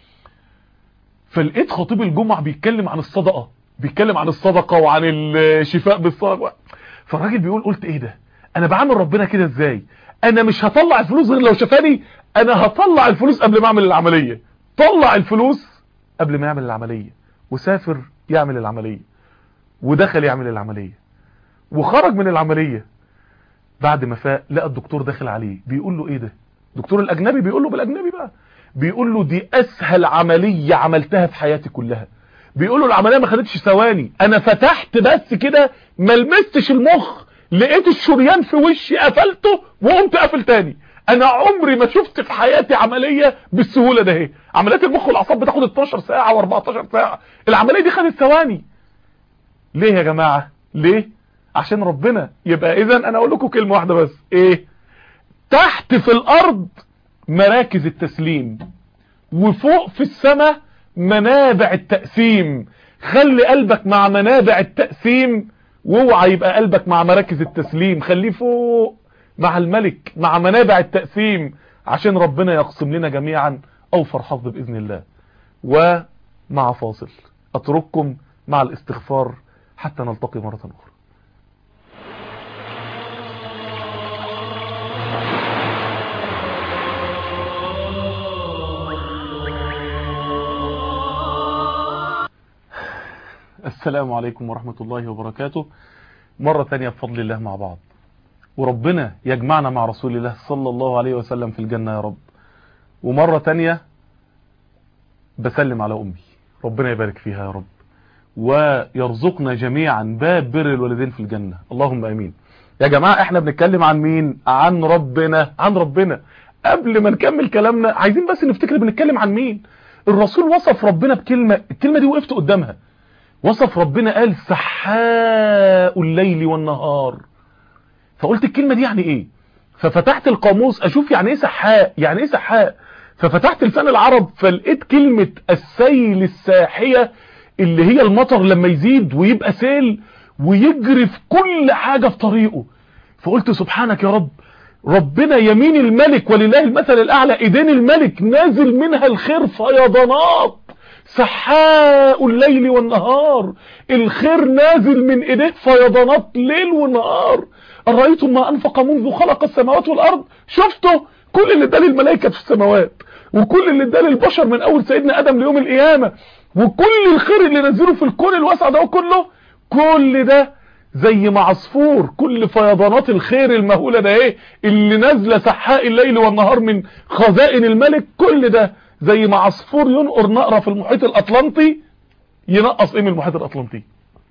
B: فلقيت خطيب الجمعه بيتكلم عن الصدقه وعن الشفاء بالصدقه. فالراجل بيقول قلت ايه ده؟ انا بعمل ربنا كده ازاي؟ انا مش هطلع الفلوس غير لو شفاني، انا هطلع الفلوس قبل ما اعمل العمليه. طلع الفلوس قبل ما يعمل العمليه، وسافر يعمل العمليه، ودخل يعمل العمليه، وخرج من العمليه. بعد ما فاق لقى الدكتور داخل عليه بيقول له ايه ده؟ الدكتور الاجنبي بيقول له بالاجنبي بقى، بيقول له دي اسهل عمليه عملتها في حياتي كلها. بيقول له العمليه ما خدتش ثواني، انا فتحت بس كده ما لمستش المخ، لقيت الشريان في وشي قفلته وقمت قافل تاني. انا عمري ما شفت في حياتي عمليه بالسهوله ده. اهي عمليات المخ والاعصاب بتاخد 12 ساعه و14 ساعه، العمليه دي خدت ثواني. ليه يا جماعه؟ ليه؟ عشان ربنا. يبقى اذا انا اقول لكم كلمه واحده بس، ايه؟ تحت في الارض مراكز التسليم، وفوق في السماء منابع التقسيم. خلي قلبك مع منابع التقسيم، واوعى يبقى قلبك مع مراكز التسليم. خليه فوق مع الملك، مع منابع التقسيم، عشان ربنا يقسم لنا جميعا اوفر حظ باذن الله. ومع فاصل اترككم مع الاستغفار حتى نلتقي مرة اخرى. السلام عليكم ورحمة الله وبركاته. مرة تانية بفضل الله مع بعض، وربنا يجمعنا مع رسول الله صلى الله عليه وسلم في الجنة يا رب. ومرة تانية بسلم على أمي، ربنا يبارك فيها يا رب، ويرزقنا جميعا باب بر الوالدين في الجنة، اللهم امين. يا جماعة احنا بنتكلم عن مين؟ عن ربنا، عن ربنا. قبل ما نكمل كلامنا عايزين بس نفتكر بنتكلم عن مين. الرسول وصف ربنا بكلمة، الكلمة دي وقفت قدامها. وصف ربنا قال سحاء الليل والنهار. فقلت الكلمة دي يعني ايه؟ ففتحت القاموس اشوف يعني ايه سحاء، يعني ايه سحاء. ففتحت لسان العرب فلقيت كلمة السيل الساحية، اللي هي المطر لما يزيد ويبقى سيل ويجري في كل حاجة في طريقه. فقلت سبحانك يا رب، ربنا يمين الملك ولله المثل الأعلى، ايدين الملك نازل منها الخير فيضانات، سحاء الليل والنهار، الخير نازل من ايديه فيضانات ليل ونهار. أرأيتم ما أنفق منذ خلق السماوات والأرض؟ شفتوا كل اللي اداه للملائكة في السماوات، وكل اللي اداه للبشر من أول سيدنا آدم ليوم القيامة، وكل الخير اللي نزله في الكون الواسع ده كله، كل ده زي ما عصفور، كل فيضانات الخير المهولة ده ايه اللي نازله سحاء الليل والنهار من خزائن الملك، كل ده زي ما عصفور ينقر نقرة في المحيط الأطلنطي ينقص ايه من المحيط الأطلنطي.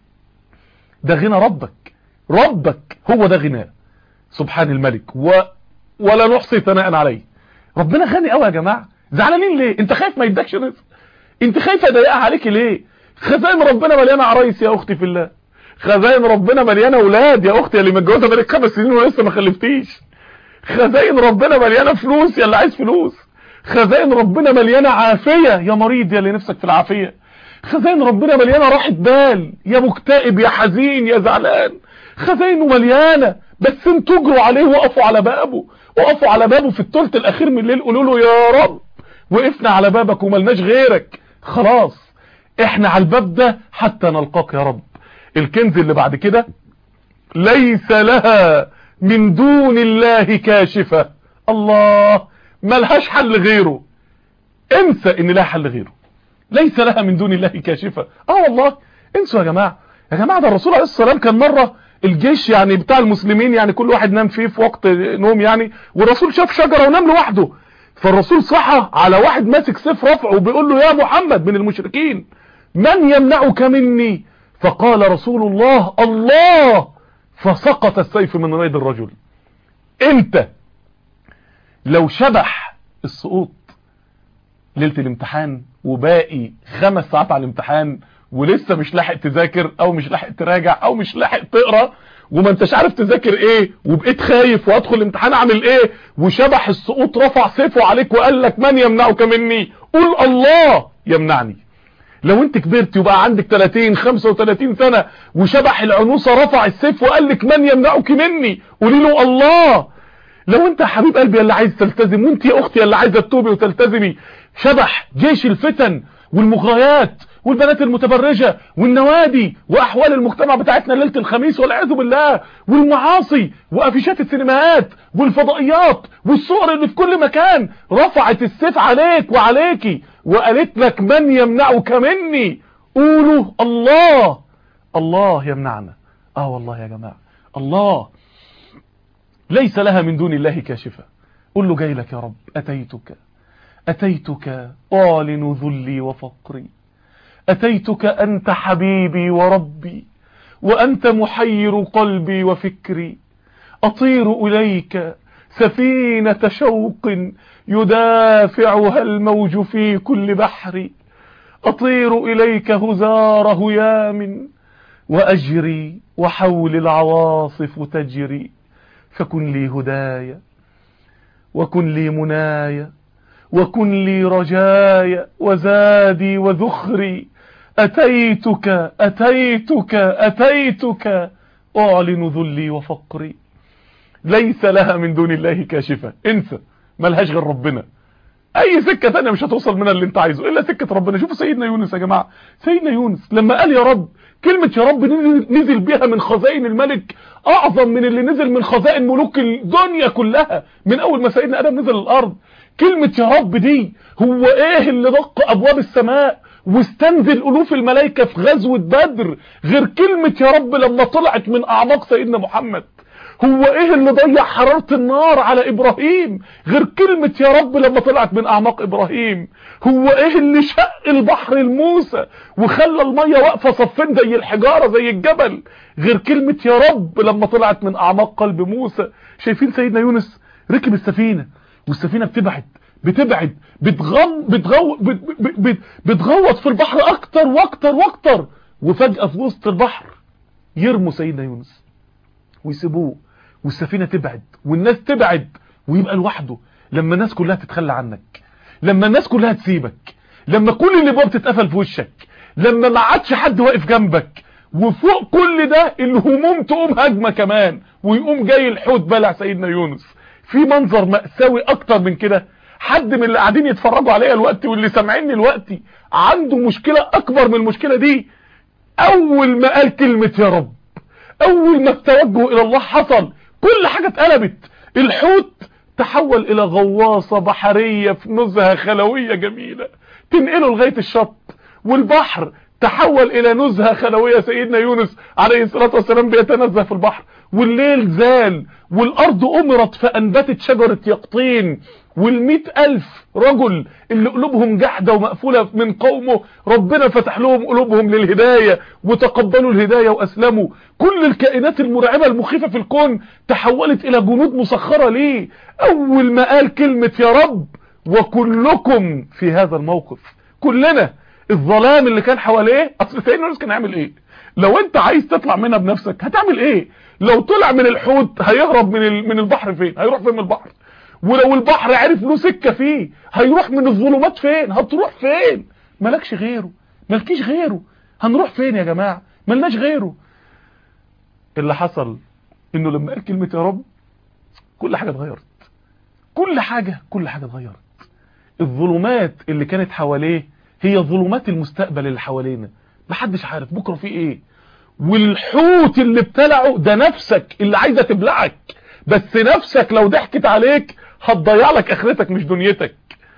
B: ده غنى ربك، ربك هو ده غناه سبحان الملك، ولا نحصي ثناء عليه. ربنا غني قوي يا جماعة. زعلانين ليه؟ انت خايف ما يدكش رزق؟ انت خايفه يضيقها عليك ليه؟ خزائن ربنا مليانه عرايس يا اختي في الله، خزائن ربنا مليانه اولاد يا اختي اللي متجوزه بقالك 5 سنين ولسه ما خلفتيش، خزائن ربنا مليانه فلوس يا اللي عايز فلوس، خزائن ربنا مليانه عافيه يا مريض يا اللي نفسك في العافيه، خزائن ربنا مليانه راحه بال يا مكتئب يا حزين يا زعلان، خزائنه مليانه. بس انتوا اجروا عليه وقفوا على بابه، وقفوا على بابه في الثلث الاخير من الليل، قولوا له يا رب وقفنا على بابك وملناش غيرك، خلاص احنا على الباب ده حتى نلقاك يا رب. الكنز اللي بعد كده، ليس لها من دون الله كاشفة. الله، ملهاش حل غيره، انسى ان لها حل غيره، ليس لها من دون الله كاشفة. والله انسوا يا جماعة. يا جماعة ده الرسول عليه الصلاة والسلام كان مرة الجيش يعني بتاع المسلمين يعني كل واحد نام فيه في وقت نوم يعني، والرسول شاف شجرة ونام لوحده، فالرسول صحى على واحد ماسك سيف رفعه وبيقول له يا محمد من المشركين من يمنعك مني؟ فقال رسول الله الله، فسقط السيف من يد الرجل. انت لو شبح السقوط ليلة الامتحان وباقي 5 ساعات على الامتحان ولسه مش لاحق تذاكر او مش لاحق تراجع او مش لاحق تقرأ وما انتش عارف تذاكر ايه وبقيت خايف وادخل الامتحان اعمل ايه، وشبح السقوط رفع سيفه عليك وقال لك من يمنعك مني؟ قول الله يمنعني. لو انت كبرت وبقى عندك 30 35 سنة وشبح العنوسة رفع السيف وقال لك من يمنعك مني؟ قولي له الله. لو انت حبيب قلبي اللي عايز تلتزم، وانت يا اختي اللي عايزه تتوبي وتلتزمي، شبح جيش الفتن والمغريات والبنات المتبرجة والنوادي واحوال المجتمع بتاعتنا ليلة الخميس والعياذ بالله، والمعاصي وافيشات السينمائات والفضائيات والصور اللي في كل مكان، رفعت السيف عليك وعليكي وقالت لك من يمنعك مني؟ قولوا الله. الله يمنعنا. والله يا جماعة الله ليس لها من دون الله كاشفة. قل له جاي لك يا رب، أتيتك أعلن ذلي وفقري، أتيتك أنت حبيبي وربي، وأنت محير قلبي وفكري، أطير إليك سفينة شوق يدافعها الموج في كل بحر، أطير إليك هزار هيام وأجري وحول العواصف تجري، فكن لي هدايا وكن لي منايا وكن لي رجايا وزادي وذخري، أتيتك أتيتك أتيتك أعلن ذلي وفقري. ليس لها من دون الله كاشفة. انسى، ملهاش غير ربنا. اي سكة تانية مش هتوصل منها اللي انت عايزه الا سكة ربنا. شوفوا سيدنا يونس يا جماعة، سيدنا يونس لما قال يا رب، كلمة يا رب نزل بها من خزائن الملك اعظم من اللي نزل من خزائن ملوك الدنيا كلها من اول ما سيدنا ادم نزل الارض. كلمة يا رب دي هو ايه اللي دق ابواب السماء واستنزل الوف الملائكة في غزوة بدر غير كلمة يا رب لما طلعت من اعماق سيدنا محمد؟ هو ايه اللي ضيع حرارة النار على ابراهيم غير كلمة يا رب لما طلعت من اعماق ابراهيم؟ هو ايه اللي شق البحر لموسى وخلى المية واقفة صفين زي الحجارة زي الجبل غير كلمة يا رب لما طلعت من اعماق قلب موسى؟ شايفين سيدنا يونس ركب السفينة والسفينة بتبعد بتغوط في البحر اكتر واكتر واكتر، وفجأة في وسط البحر يرموا سيدنا يونس ويسيبوه والسفينة تبعد والناس تبعد ويبقى لوحده. لما الناس كلها تتخلى عنك، لما الناس كلها تسيبك، لما كل اللي باب تتقفل في وشك، لما ما عادش حد واقف جنبك، وفوق كل ده الهموم تقوم هجمة كمان ويقوم جاي الحوت بلع سيدنا يونس. في منظر مأساوي اكتر من كده؟ حد من اللي قاعدين يتفرجوا عليا الوقت واللي سامعيني الوقت عنده مشكلة اكبر من المشكلة دي؟ اول ما قال كلمة يا رب، اول ما التوجه الى الله حصل كل حاجة اتقلبت. الحوت تحول الى غواصة بحرية في نزهة خلوية جميلة تنقله لغاية الشط، والبحر تحول الى نزهة خلوية سيدنا يونس عليه الصلاة والسلام بيتنزه في البحر، والليل زال والارض امرت فانبتت شجرة يقطين، وال100,000 رجل اللي قلوبهم جحدة ومقفولة من قومه ربنا فتح لهم قلوبهم للهداية وتقبلوا الهداية واسلموا. كل الكائنات المرعبة المخيفة في الكون تحولت الى جنود مسخرة ليه اول ما قال كلمة يا رب. وكلكم في هذا الموقف، كلنا. الظلام اللي كان حواليه، اصل سيدنا يونس كان هيعمل ايه؟ لو انت عايز تطلع منها بنفسك هتعمل ايه؟ لو طلع من الحوت هيهرب من البحر فين؟ هيروح فين من البحر؟ ولو البحر عرف له سكة فيه هيروح من الظلمات فين؟ هتروح فين؟ مالكش غيره، مالكيش غيره، هنروح فين يا جماعة؟ ملناش غيره. اللي حصل انه لما قال كلمة يا رب كل حاجة اتغيرت، كل حاجة اتغيرت. الظلمات اللي كانت حواليه هي ظلمات المستقبل اللي حوالينا، محدش عارف بكرة فيه ايه. والحوت اللي ابتلعه ده نفسك اللي عايزة تبلعك، بس نفسك لو ضحكت عليك هتضيع لك اخرتك مش دنيتك.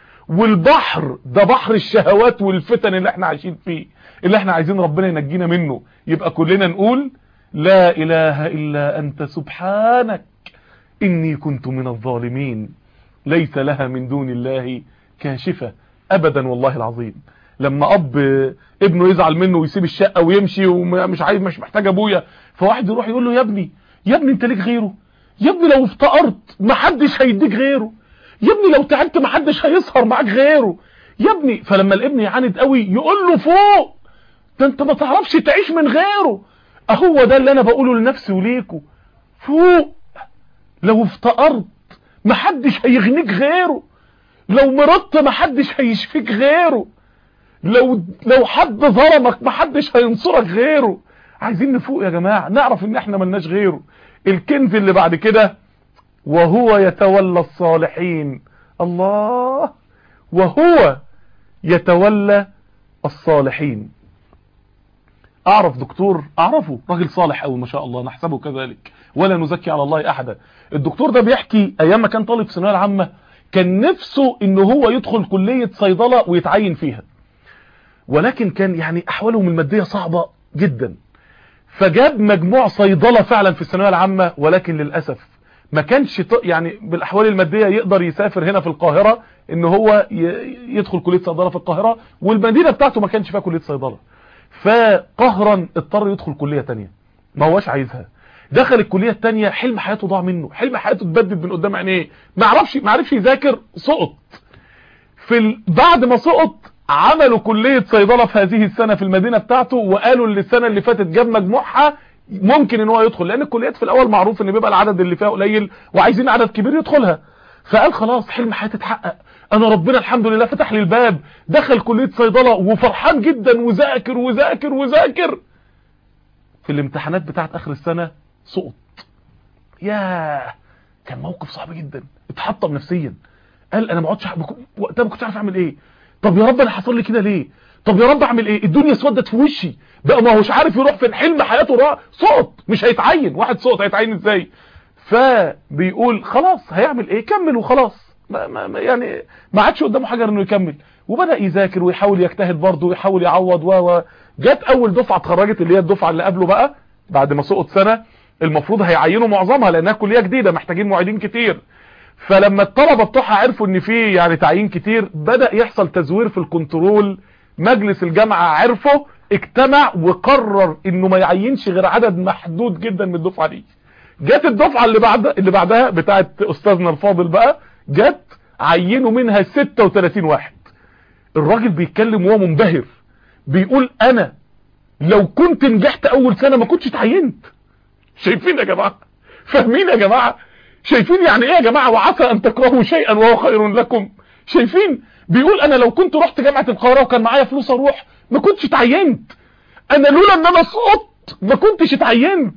B: والبحر ده بحر الشهوات والفتن اللي احنا عايشين فيه، اللي احنا عايزين ربنا ينجينا منه. يبقى كلنا نقول لا اله الا انت سبحانك اني كنت من الظالمين، ليس لها من دون الله كاشفة ابدا. والله العظيم لما ابنه يزعل منه ويسيب الشقة ويمشي ومش عايز، مش محتاج ابويا، فواحد يروح يقول له يا ابني انت ليك غيره؟ يا ابني لو افتقرت محدش هيديك غيره، يا ابني لو تعبت محدش هيسهر معاك غيره، يا ابني. فلما الابن يعاند قوي يقول له فوق، ده انت ما تعرفش تعيش من غيره. اهو ده اللي انا بقوله لنفسي وليكوا، فوق. لو افتقرت محدش هيغنيك غيره، لو مرضت محدش هيشفيك غيره، لو حد ظلمك محدش هينصرك غيره. عايزين نفوق يا جماعة، نعرف ان احنا ملناش غيره. الكنز اللي بعد كده وهو يتولى الصالحين. الله، وهو يتولى الصالحين. اعرف دكتور اعرفه، راجل صالح قوي ما شاء الله، نحسبه كذلك ولا نزكي على الله احدا. الدكتور ده بيحكي ايام ما كان طالب في الثانويه العامه كان نفسه ان هو يدخل كلية صيدلة ويتعين فيها، ولكن كان يعني احوالهم المادية صعبة جدا، فجاب مجموع صيدلة فعلا في الثانويه العامة، ولكن للأسف ما كانش يعني بالاحوال المادية يقدر يسافر هنا في القاهرة ان هو يدخل كلية صيدلة في القاهرة، والمدينة بتاعته ما كانش فيها كلية صيدلة، فقهرا اضطر يدخل كلية تانية ما هوش عايزها. دخل الكلية التانية، حلم حياته ضاع منه، حلم حياته اتبدد من قدام عينيه، ما عرفش يذاكر، سقط. بعد ما سقط عملوا كلية صيدلة في هذه السنة في المدينة بتاعته، وقالوا اللي السنة اللي فاتت جاب مجموعها ممكن ان هو يدخل، لان الكليات في الاول معروف ان بيبقى العدد اللي فيها قليل وعايزين عدد كبير يدخلها. فقال خلاص حلم حياتي اتحقق، انا ربنا الحمد لله فتح لي الباب، دخل كلية صيدلة وفرحان جدا وذاكر وذاكر وذاكر. في الامتحانات بتاعت اخر السنة سقط. ياه، كان موقف صعب جدا، اتحطم نفسيا، قال انا ما عدتش وقتها ما كنتش عارف اعمل ايه. طب يا رب انا حصل لي كده ليه؟ طب يا رب اعمل ايه؟ الدنيا اسودت في وشي بقى، ما هوش عارف يروح فين، حلم حياته راح، سقط، مش هيتعين، واحد سقط هيتعين ازاي؟ فبيقول خلاص هيعمل ايه؟ كمل وخلاص، يعني ما عادش قدامه حاجه انه يكمل. وبدأ يذاكر ويحاول يجتهد برضه ويحاول يعوض جت اول دفعة اتخرجت اللي هي الدفعة اللي قبله بقى بعد ما سقط سنة، المفروض هيعينوا معظمها لانها كلية جديدة محتاجين معيدين كتير. فلما الطلبة بتوعها عرفوا ان في يعني تعيين كتير، بدأ يحصل تزوير في الكنترول. مجلس الجامعة عرفه، اجتمع وقرر انه ما يعينش غير عدد محدود جدا من الدفعة دي. جت الدفعة اللي بعدها بتاعت استاذنا الفاضل بقى، جت عينوا منها 36 واحد. الراجل بيتكلم وهو منبهر، بيقول انا لو كنت نجحت اول سنة ما كنتش اتعينت. شايفين يا جماعة؟ فاهمين يا جماعة؟ شايفين يعني ايه يا جماعة؟ وعسى ان تكرهوا شيئا وهو خير لكم. شايفين؟ بيقول انا لو كنت رحت جامعة القاهرة وكان معايا فلوس اروح ما كنتش اتعينت. انا لولا ان انا سقطت ما كنتش اتعينت.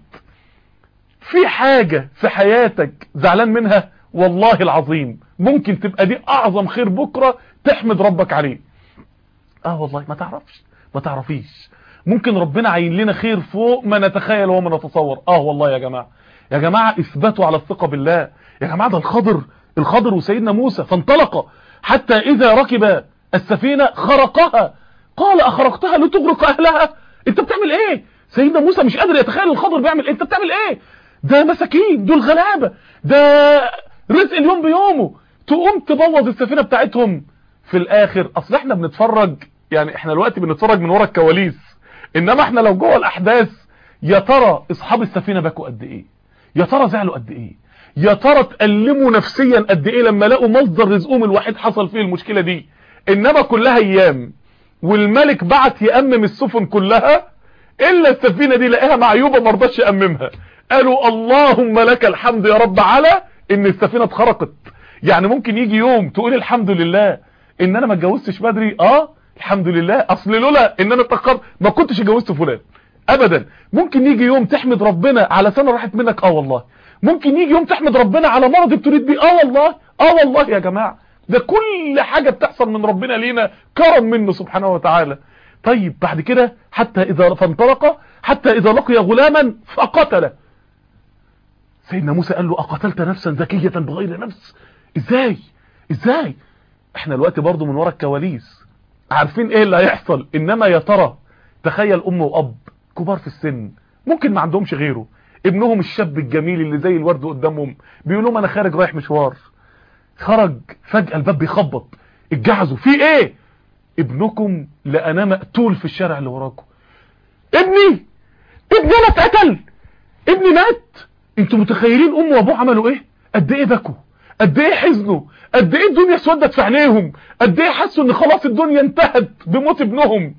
B: في حاجة في حياتك زعلان منها؟ والله العظيم ممكن تبقى دي اعظم خير بكرة تحمد ربك عليه. والله ما تعرفيش، ممكن ربنا عين لنا خير فوق ما نتخيل وما نتصور. والله يا جماعة اثبتوا على الثقة بالله. يا جماعة ده الخضر وسيدنا موسى فانطلق حتى اذا ركب السفينة خرقها قال اخرقتها لتغرق اهلها. انت بتعمل ايه؟ سيدنا موسى مش قادر يتخيل الخضر بيعمل ايه. انت بتعمل ايه؟ ده مساكين، دول غلابة، ده رزق اليوم بيومه، تقوم تبوظ السفينة بتاعتهم. في الاخر اصل احنا بنتفرج، يعني احنا دلوقتي بنتفرج من ورا الكواليس، انما احنا لو جوه الاحداث يا ترى اصحاب السفينة بكوا قد ايه؟ يا ترى زعلوا قد ايه؟ يا ترى اتألموا نفسيا قد ايه لما لقوا مصدر رزقهم الوحيد حصل فيه المشكلة دي؟ انما كلها ايام، والملك بعت يأمم السفن كلها الا السفينة دي لقاها معيوبة مرضاش يأممها. قالوا اللهم لك الحمد يا رب على ان السفينة اتخرقت. يعني ممكن يجي يوم تقول الحمد لله ان انا ما اتجوزتش بدري، الحمد لله اصل لولا ان انا اتاخرت ما كنتش اتجوزت فلان ابدا. ممكن يجي يوم تحمد ربنا على سنة راحت منك، والله. ممكن يجي يوم تحمد ربنا على مرض ابتليت بيه، والله يا جماعة ده كل حاجة بتحصل من ربنا لينا كرم منه سبحانه وتعالى. طيب بعد كده فانطلق حتى اذا لقي غلاما فقتله. سيدنا موسى قال له اقتلت نفسا زكية بغير نفس؟ ازاي؟ احنا الوقت برضو من ورا الكواليس عارفين ايه اللي هيحصل، انما يا ترى تخيل ام واب كبار في السن ممكن ما عندهمش غيره، ابنهم الشاب الجميل اللي زي الورد قدامهم بيقول لهم انا خارج رايح مشوار، خرج فجأة الباب بيخبط، اتجعزوا في ايه؟ ابنكم لقناه مقتول في الشارع اللي وراكم. ابني انا اتقتل، ابني مات. انتوا متخيلين ام وابوه عملوا ايه؟ قد ايه بكوا، قد ايه حزنوا، قد ايه الدنيا اسودت في عينيهم، قد ايه حسوا ان خلاص الدنيا انتهت بموت ابنهم.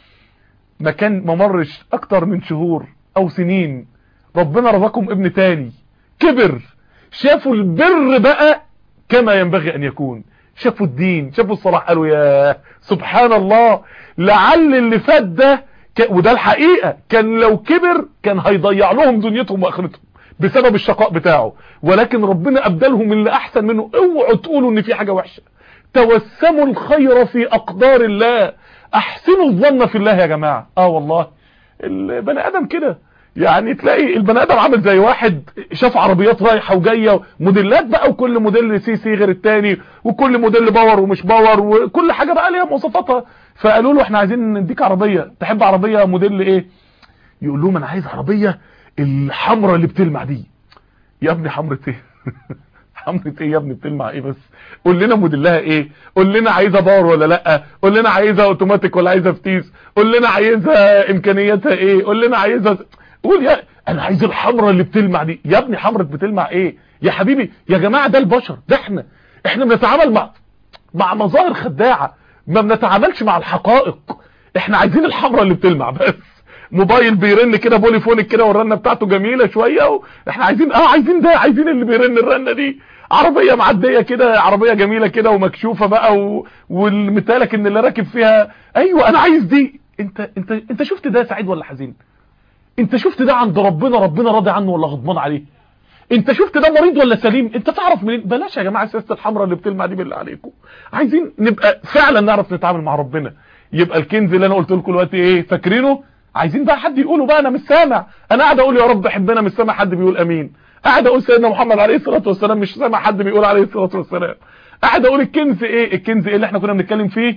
B: ما مرش اكتر من شهور او سنين ربنا رزقهم ابن تاني كبر، شافوا البر بقى كما ينبغي ان يكون، شافوا الدين، شافوا الصلاح، قالوا يا سبحان الله لعل اللي فات ده وده الحقيقة كان لو كبر كان هيضيع لهم دنيتهم واخرتهم بسبب الشقاء بتاعه، ولكن ربنا ابدلهم اللي احسن منه. اوعوا تقولوا ان في حاجة وحشة، توسموا الخير في اقدار الله، احسنوا الظن في الله يا جماعة. والله البني ادم كده، يعني تلاقي البني ادم عامل زي واحد شاف عربيات رايحة وجاية موديلات بقى، وكل موديل سي غير التاني، وكل موديل باور ومش باور، وكل حاجة بقى ليها مواصفاتها. فقالوا له احنا عايزين نديك عربية، تحب عربية موديل ايه؟ يقول لهم انا عايز عربية الحمرة اللي بتلمع دي. يا ابني حمرة ايه؟ حمرة ايه يا ابني بتلمع ايه بس؟ قول لنا موديلها ايه، قول لنا عايزة باور ولا لا، قول لنا عايزة اوتوماتيك ولا عايزة فتيس، قول لنا عايزة امكانياتها ايه، قول لنا عايزة، قول يا انا عايز الحمرة اللي بتلمع دي. يا ابني حمرة بتلمع ايه يا حبيبي؟ يا جماعة ده البشر، ده احنا بنتعامل مع مظاهر خداعة، ما بنتعاملش مع الحقائق. احنا عايزين الحمرة اللي بتلمع بس، موبايل بيرن كده بوليفونك كده والرنه بتاعته جميله شويه، احنا عايزين عايزين ده، عايزين اللي بيرن الرنه دي، عربيه معديه كده، عربيه جميله كده ومكشوفه بقى والمثالك ان اللي راكب فيها، ايوه انا عايز دي. انت شفت ده سعيد ولا حزين؟ انت شفت ده عند ربنا راضي عنه ولا غضبان عليه؟ انت شفت ده مريض ولا سليم؟ انت تعرف منين؟ بلاش يا جماعه سياسه الحمراء اللي بتلمع دي بالله عليكم. عايزين نبقى فعلا نعرف نتعامل مع ربنا، يبقى الكنز اللي انا قلت لكم دلوقتي ايه؟ فاكرينه؟ عايزين بقى حد يقوله بقى، انا مش سامع، انا قاعد اقول يا رب حبنا مش سامع حد بيقول امين، قاعد اقول سيدنا محمد عليه الصلاه والسلام مش سامع حد بيقول عليه الصلاه والسلام، قاعد اقول الكنز ايه اللي احنا كنا بنتكلم فيه؟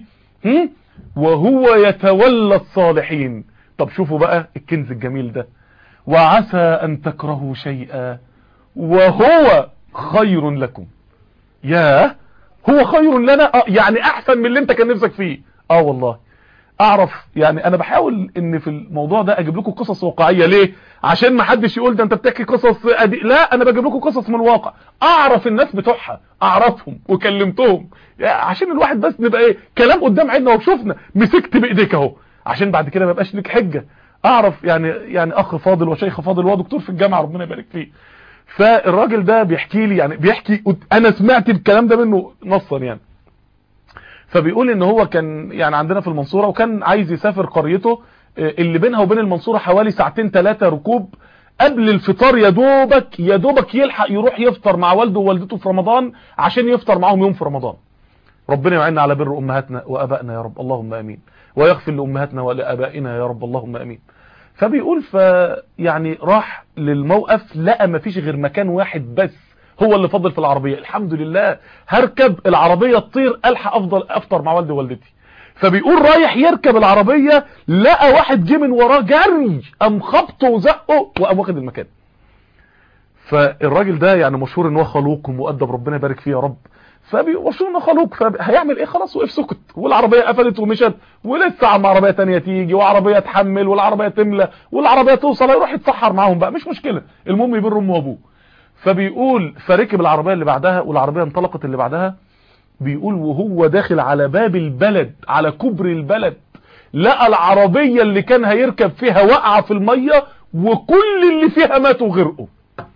B: وهو يتولى الصالحين. طب شوفوا بقى الكنز الجميل ده، وعسى أن تكرهوا شيئا وهو خير لكم. ياه، هو خير لنا، يعني احسن من اللي انت كان نفسك فيه. والله اعرف، يعني انا بحاول ان في الموضوع ده اجيب لكم قصص واقعية. ليه؟ عشان ما حدش يقول ده انت بتحكي قصص لا، انا بجيب لكم قصص من الواقع. اعرف الناس بتوعها، اعرفهم وكلمتهم، عشان الواحد بس نبقى ايه، كلام قدام عيننا وشوفنا، مسكت بايديك اهو، عشان بعد كده ما يبقاش لك حجة. اعرف يعني اخ فاضل وشيخ فاضل ودكتور في الجامعة ربنا يبارك فيه. فالراجل ده بيحكي لي، يعني بيحكي انا سمعت الكلام ده منه نصا يعني. فبيقول ان هو كان يعني عندنا في المنصورة، وكان عايز يسافر قريته اللي بينها وبين المنصورة حوالي 2-3 ركوب. قبل الفطار يا دوبك يلحق يروح يفطر مع والده ووالدته في رمضان، عشان يفطر معهم يوم في رمضان. ربنا يعيننا على بر امهاتنا وابائنا يا رب، اللهم امين، ويغفر لامهاتنا ولابائنا يا رب، اللهم امين. فبيقول يعني راح للموقف، لقى مفيش غير مكان واحد بس هو اللي فضل في العربية. الحمد لله، هركب العربية تطير الحق افطر مع والدي ووالدتي. فبيقول رايح يركب العربية، لقى واحد جه من وراه جري، قام خبطه وزقه وقام واخد المكان. فالراجل ده يعني مشهور ان هو خلوق ومؤدب، ربنا يبارك فيه يا رب. فبيوصلوا انه خلوق، فهيعمل ايه؟ خلاص وقف سكت، والعربيه قفلت ومشت، ولسه عم عربيه تانية تيجي، وعربيه تحمل، والعربيه تملى، والعربيه توصل، يروح يتسحر معاهم بقى، مش مشكله، المهم يبر امه وابوه. فبيقول فركب العربيه اللي بعدها، والعربيه انطلقت اللي بعدها. بيقول وهو داخل على باب البلد، على كوبري البلد، لقى العربيه اللي كان هيركب فيها واقعه في الميه، وكل اللي فيها ماتوا وغرقوا.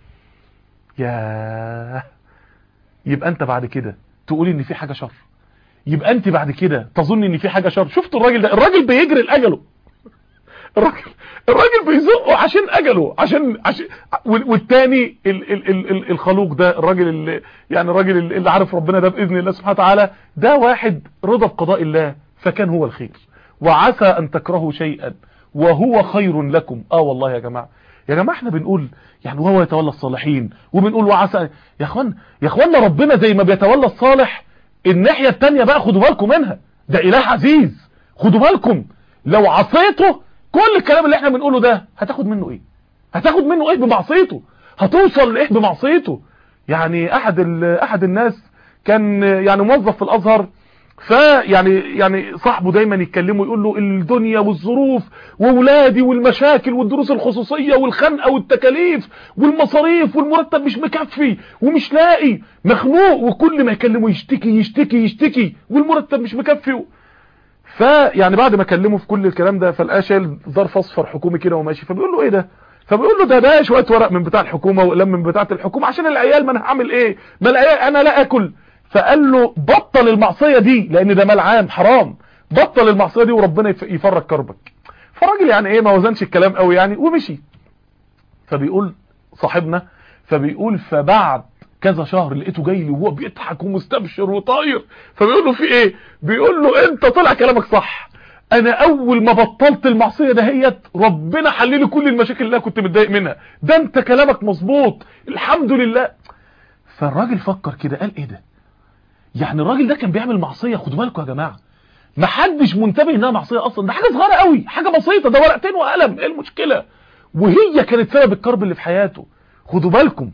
B: ياه، يبقى انت بعد كده تقولي ان في حاجة شر؟ يبقى انت بعد كده تظن ان في حاجة شر؟ شفتوا الراجل ده، الراجل بيجري لاجله، الراجل بيزقه عشان اجله، عشان والتاني الخلوق ده، الراجل اللي عارف ربنا ده باذن الله سبحانه وتعالى، ده واحد رضى بقضاء الله فكان هو الخير. وعسى ان تكرهوا شيئا وهو خير لكم. والله يا جماعه احنا بنقول يعني وهو يتولى الصالحين، وبنقول وعسى. يا اخوانا ربنا زي ما بيتولى الصالح، الناحيه التانية بقى خدوا بالكم منها، ده اله عزيز، خدوا بالكم. لو عصيته كل الكلام اللي احنا بنقوله ده هتاخد منه ايه؟ هتاخد منه ايه بمعصيته؟ هتوصل لايه بمعصيته؟ يعني احد الناس كان يعني موظف في الازهر، يعني صاحبه دايما يتكلمه يقول له الدنيا والظروف وولادي والمشاكل والدروس الخصوصية والخنقة والتكاليف والمصاريف والمرتب مش مكفي ومش لاقي، مخنوق، وكل ما يكلمه يشتكي والمرتب مش مكفي. فيعني بعد ما كلمه في كل الكلام ده، فلقاه شايل ظرف اصفر حكومي كده وماشي. فبيقول له ايه ده؟ فبيقول له ده شويه ورق من بتاع الحكومه واقلام من بتاعه الحكومه عشان العيال، ما انا هعمل ايه؟ ما العيال انا لا اكل. فقال له بطل المعصيه دي، لان ده مال عام حرام، بطل المعصيه دي وربنا يفرج كربك. فالراجل يعني ايه، ما وزنش الكلام قوي يعني ومشي. فبيقول صاحبنا، فبيقول فبعد كذا شهر لقيته جاي لي وهو بيضحك ومستبشر وطاير. فبيقول له في ايه؟ بيقول له انت طلع كلامك صح، انا اول ما بطلت المعصيه دهيت ربنا حل لي كل المشاكل اللي انا كنت متضايق منها، ده انت كلامك مظبوط الحمد لله. فالراجل فكر كده، قال ايه ده؟ يعني الراجل ده كان بيعمل معصيه، خدوا بالكم يا جماعه، ما حدش منتبه انها معصيه اصلا، ده حاجه صغيره قوي، حاجه بسيطه، ده ورقتين وقلم، ايه المشكله؟ وهي كانت سبب الكرب اللي في حياته. خدوا بالكم،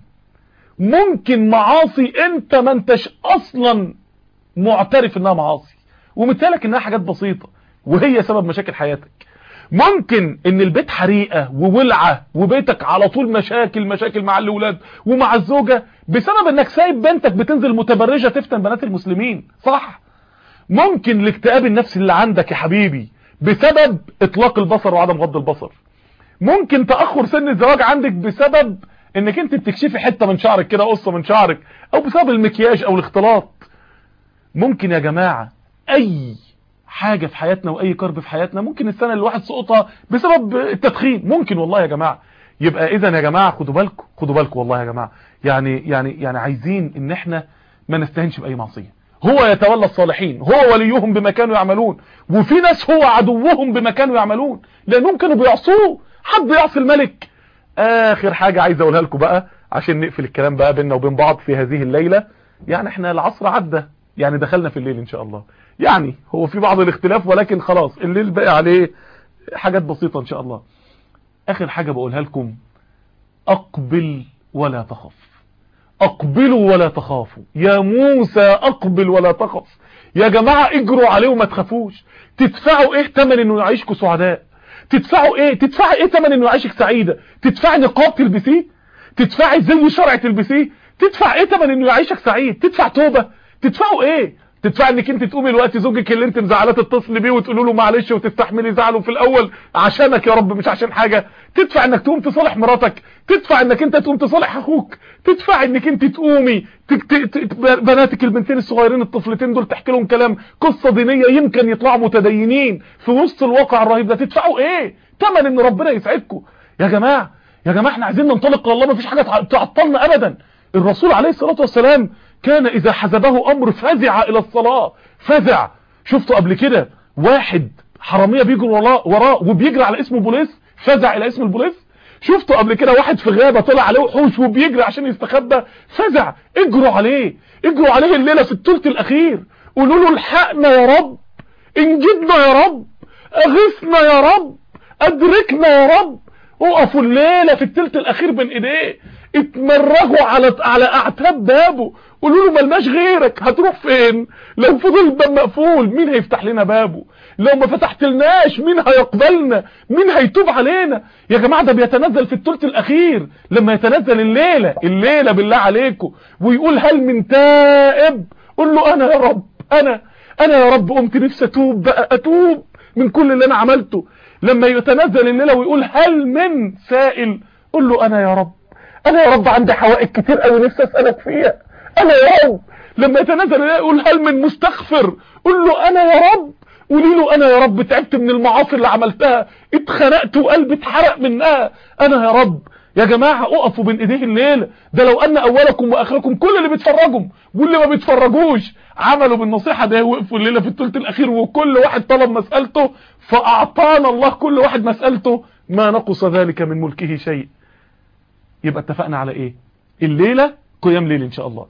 B: ممكن معاصي انت ما انتش اصلا معترف انها معاصي ومثالك انها حاجات بسيطة وهي سبب مشاكل حياتك. ممكن ان البيت حريقة وولعة وبيتك على طول مشاكل مع الاولاد ومع الزوجة بسبب انك سايب بنتك بتنزل متبرجة تفتن بنات المسلمين، صح؟ ممكن الاكتئاب النفسي اللي عندك يا حبيبي بسبب اطلاق البصر وعدم غض البصر. ممكن تأخر سن الزواج عندك بسبب انك انت بتكشفي حتة من شعرك كده، قصة من شعرك، او بسبب المكياج او الاختلاط. ممكن يا جماعة اي حاجة في حياتنا واي كرب في حياتنا، ممكن السنة اللي الواحد سقطها بسبب التدخين، ممكن والله يا جماعة. يبقى اذا يا جماعة خدوا بالكم والله يا جماعة، يعني عايزين ان احنا ما نستهنش باي معصية. هو يتولى الصالحين، هو وليهم بما كانوا يعملون، وفي ناس هو عدوهم بما كانوا يعملون، لانهم كانوا بيعصوه. حد يعصي الملك؟ اخر حاجة عايز اقولها لكم بقى عشان نقفل الكلام بقى بيننا وبين بعض في هذه الليلة. يعني احنا العصر عدى، يعني دخلنا في الليل ان شاء الله. يعني هو في بعض الاختلاف، ولكن خلاص الليل بقى عليه حاجات بسيطة ان شاء الله. اخر حاجة بقولها لكم، اقبل ولا تخف. اقبلوا ولا تخافوا، يا موسى اقبل ولا تخف. يا جماعة اجروا عليه وما تخافوش. تدفعوا ايه تمن انه يعيشكم سعداء؟ تدفعوا ايه؟ تدفعي ايه تمن انه يعيشك سعيدة؟ تدفعي نقاب تلبسيه؟ تدفعي زي شرع تلبسيه؟ تدفع ايه تمن انه يعيشك سعيد؟ تدفع توبة؟ تدفعوا ايه؟ تدفع انك انت تقومي الوقت زوجك اللي انت مزعلاه تتصلي بيه وتقولي له معلش وتستحملي زعله في الاول عشانك يا رب مش عشان حاجه؟ تدفع انك تقوم تصالح مراتك؟ تدفع انك انت تقوم تصالح اخوك؟ تدفع انك انت تقومي بناتك البنتين الصغيرين الطفلتين دول تحكي لهم كلام قصه دينيه يمكن يطلعوا متدينين في وسط الواقع الرهيب ده؟ تدفعوا ايه تمن ان ربنا يسعدكم؟ يا جماعه احنا عايزين ننطلق لله، مفيش حاجه تعطلنا ابدا. الرسول عليه الصلاه والسلام كان اذا حزبه امر فزع الى الصلاة. فزع. شفتوا قبل كده واحد حرامية بيجري وراه وبيجري على اسم بوليس؟ فزع الى اسم البوليس. شفتوا قبل كده واحد في غابة طلع عليه وحوش وبيجري عشان يستخبى؟ فزع. اجروا عليه الليلة في الثلث الاخير، قولوا له الحقنا يا رب، انجدنا يا رب، اغثنا يا رب، ادركنا يا رب. وقفوا الليلة في الثلث الاخير بين ايديه، اتمرغوا على اعتاب بابه، قولوا له ملناش غيرك، هتروح فين؟ لو فضل الباب مقفول مين هيفتح لنا بابه؟ لو ما فتحتلناش مين هيقبلنا؟ مين هيتوب علينا؟ يا جماعه ده بيتنزل في الثلث الاخير، لما يتنزل الليله بالله عليكم ويقول هل من تائب؟ قول له انا يا رب، انا يا رب قمت نفسي اتوب بقى، اتوب من كل اللي انا عملته. لما يتنزل الليله ويقول هل من سائل؟ قول له انا يا رب، عندي حوائج كتير قوي نفسي اسالك فيها، انا يا رب. لما يتنزل يقول هل من مستغفر؟ قول له انا يا رب، قولي له انا يا رب تعبت من المعاصي اللي عملتها، اتخنقت وقلبي اتحرق منها، انا يا رب. يا جماعه اقفوا بين ايديه الليله، ده لو ان اولكم واخركم كل اللي بيتفرجوا واللي ما بيتفرجوش عملوا بالنصيحه ده، وقفوا الليله في الثلث الاخير وكل واحد طلب مسألته فاعطانا الله كل واحد مسألته، ما نقص ذلك من ملكه شيء. يبقى اتفقنا على ايه؟ الليله قيام ليل ان شاء الله،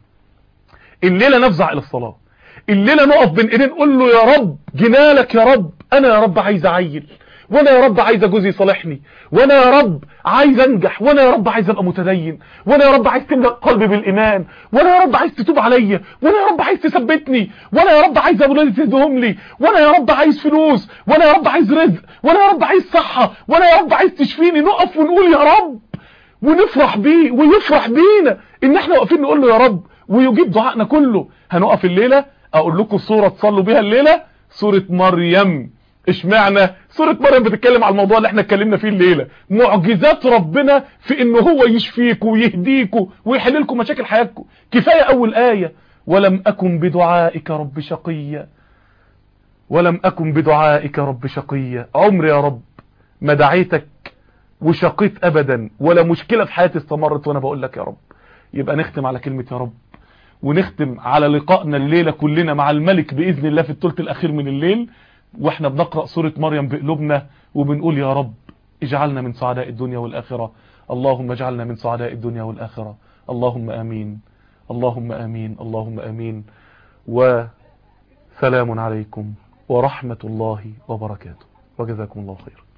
B: الليله نفزع الى الصلاه، الليله نقف بين ايدين نقول له يا رب جنالك يا رب، انا يا رب عايز اعيل، وانا يا رب عايز جوزي يصالحني، وانا يا رب عايز انجح، وانا يا رب عايز ابقى متدين، وانا يا رب عايز تملأ قلبي بالايمان، وانا يا رب عايز تتوب عليا، وانا يا رب عايز تثبتني، وانا يا رب عايز اولادي تديهم لي، وانا يا رب عايز فلوس، وانا يا رب عايز رزق، وانا يا رب عايز صحه، وانا يا رب عايز تشفيني. نقف ونقول يا رب ونفرح بيه ويفرح بينا ان احنا واقفين نقول له يا رب ويجيب دعائنا كله. هنقف الليله اقول لكم صوره تصلوا بيها الليله، سوره مريم. اشمعنى سوره مريم بتتكلم على الموضوع اللي احنا اتكلمنا فيه الليله؟ معجزات ربنا في انه هو يشفيكم ويهديكم ويحل لكم مشاكل حياتكم. كفايه اول ايه، ولم اكن بدعائك رب شقيا، ولم اكن بدعائك رب شقيا. عمري يا رب ما دعيتك وشقيت ابدا، ولا مشكلة في حياتي استمرت وانا بقول لك يا رب. يبقى نختم على كلمة يا رب، ونختم على لقائنا الليلة كلنا مع الملك بإذن الله في الثلث الأخير من الليل، واحنا بنقرأ سورة مريم بقلوبنا وبنقول يا رب اجعلنا من سعداء الدنيا والآخرة. اللهم اجعلنا من سعداء الدنيا والآخرة. اللهم آمين، اللهم آمين، اللهم آمين. وسلام عليكم ورحمة الله وبركاته، وجزاكم الله خير.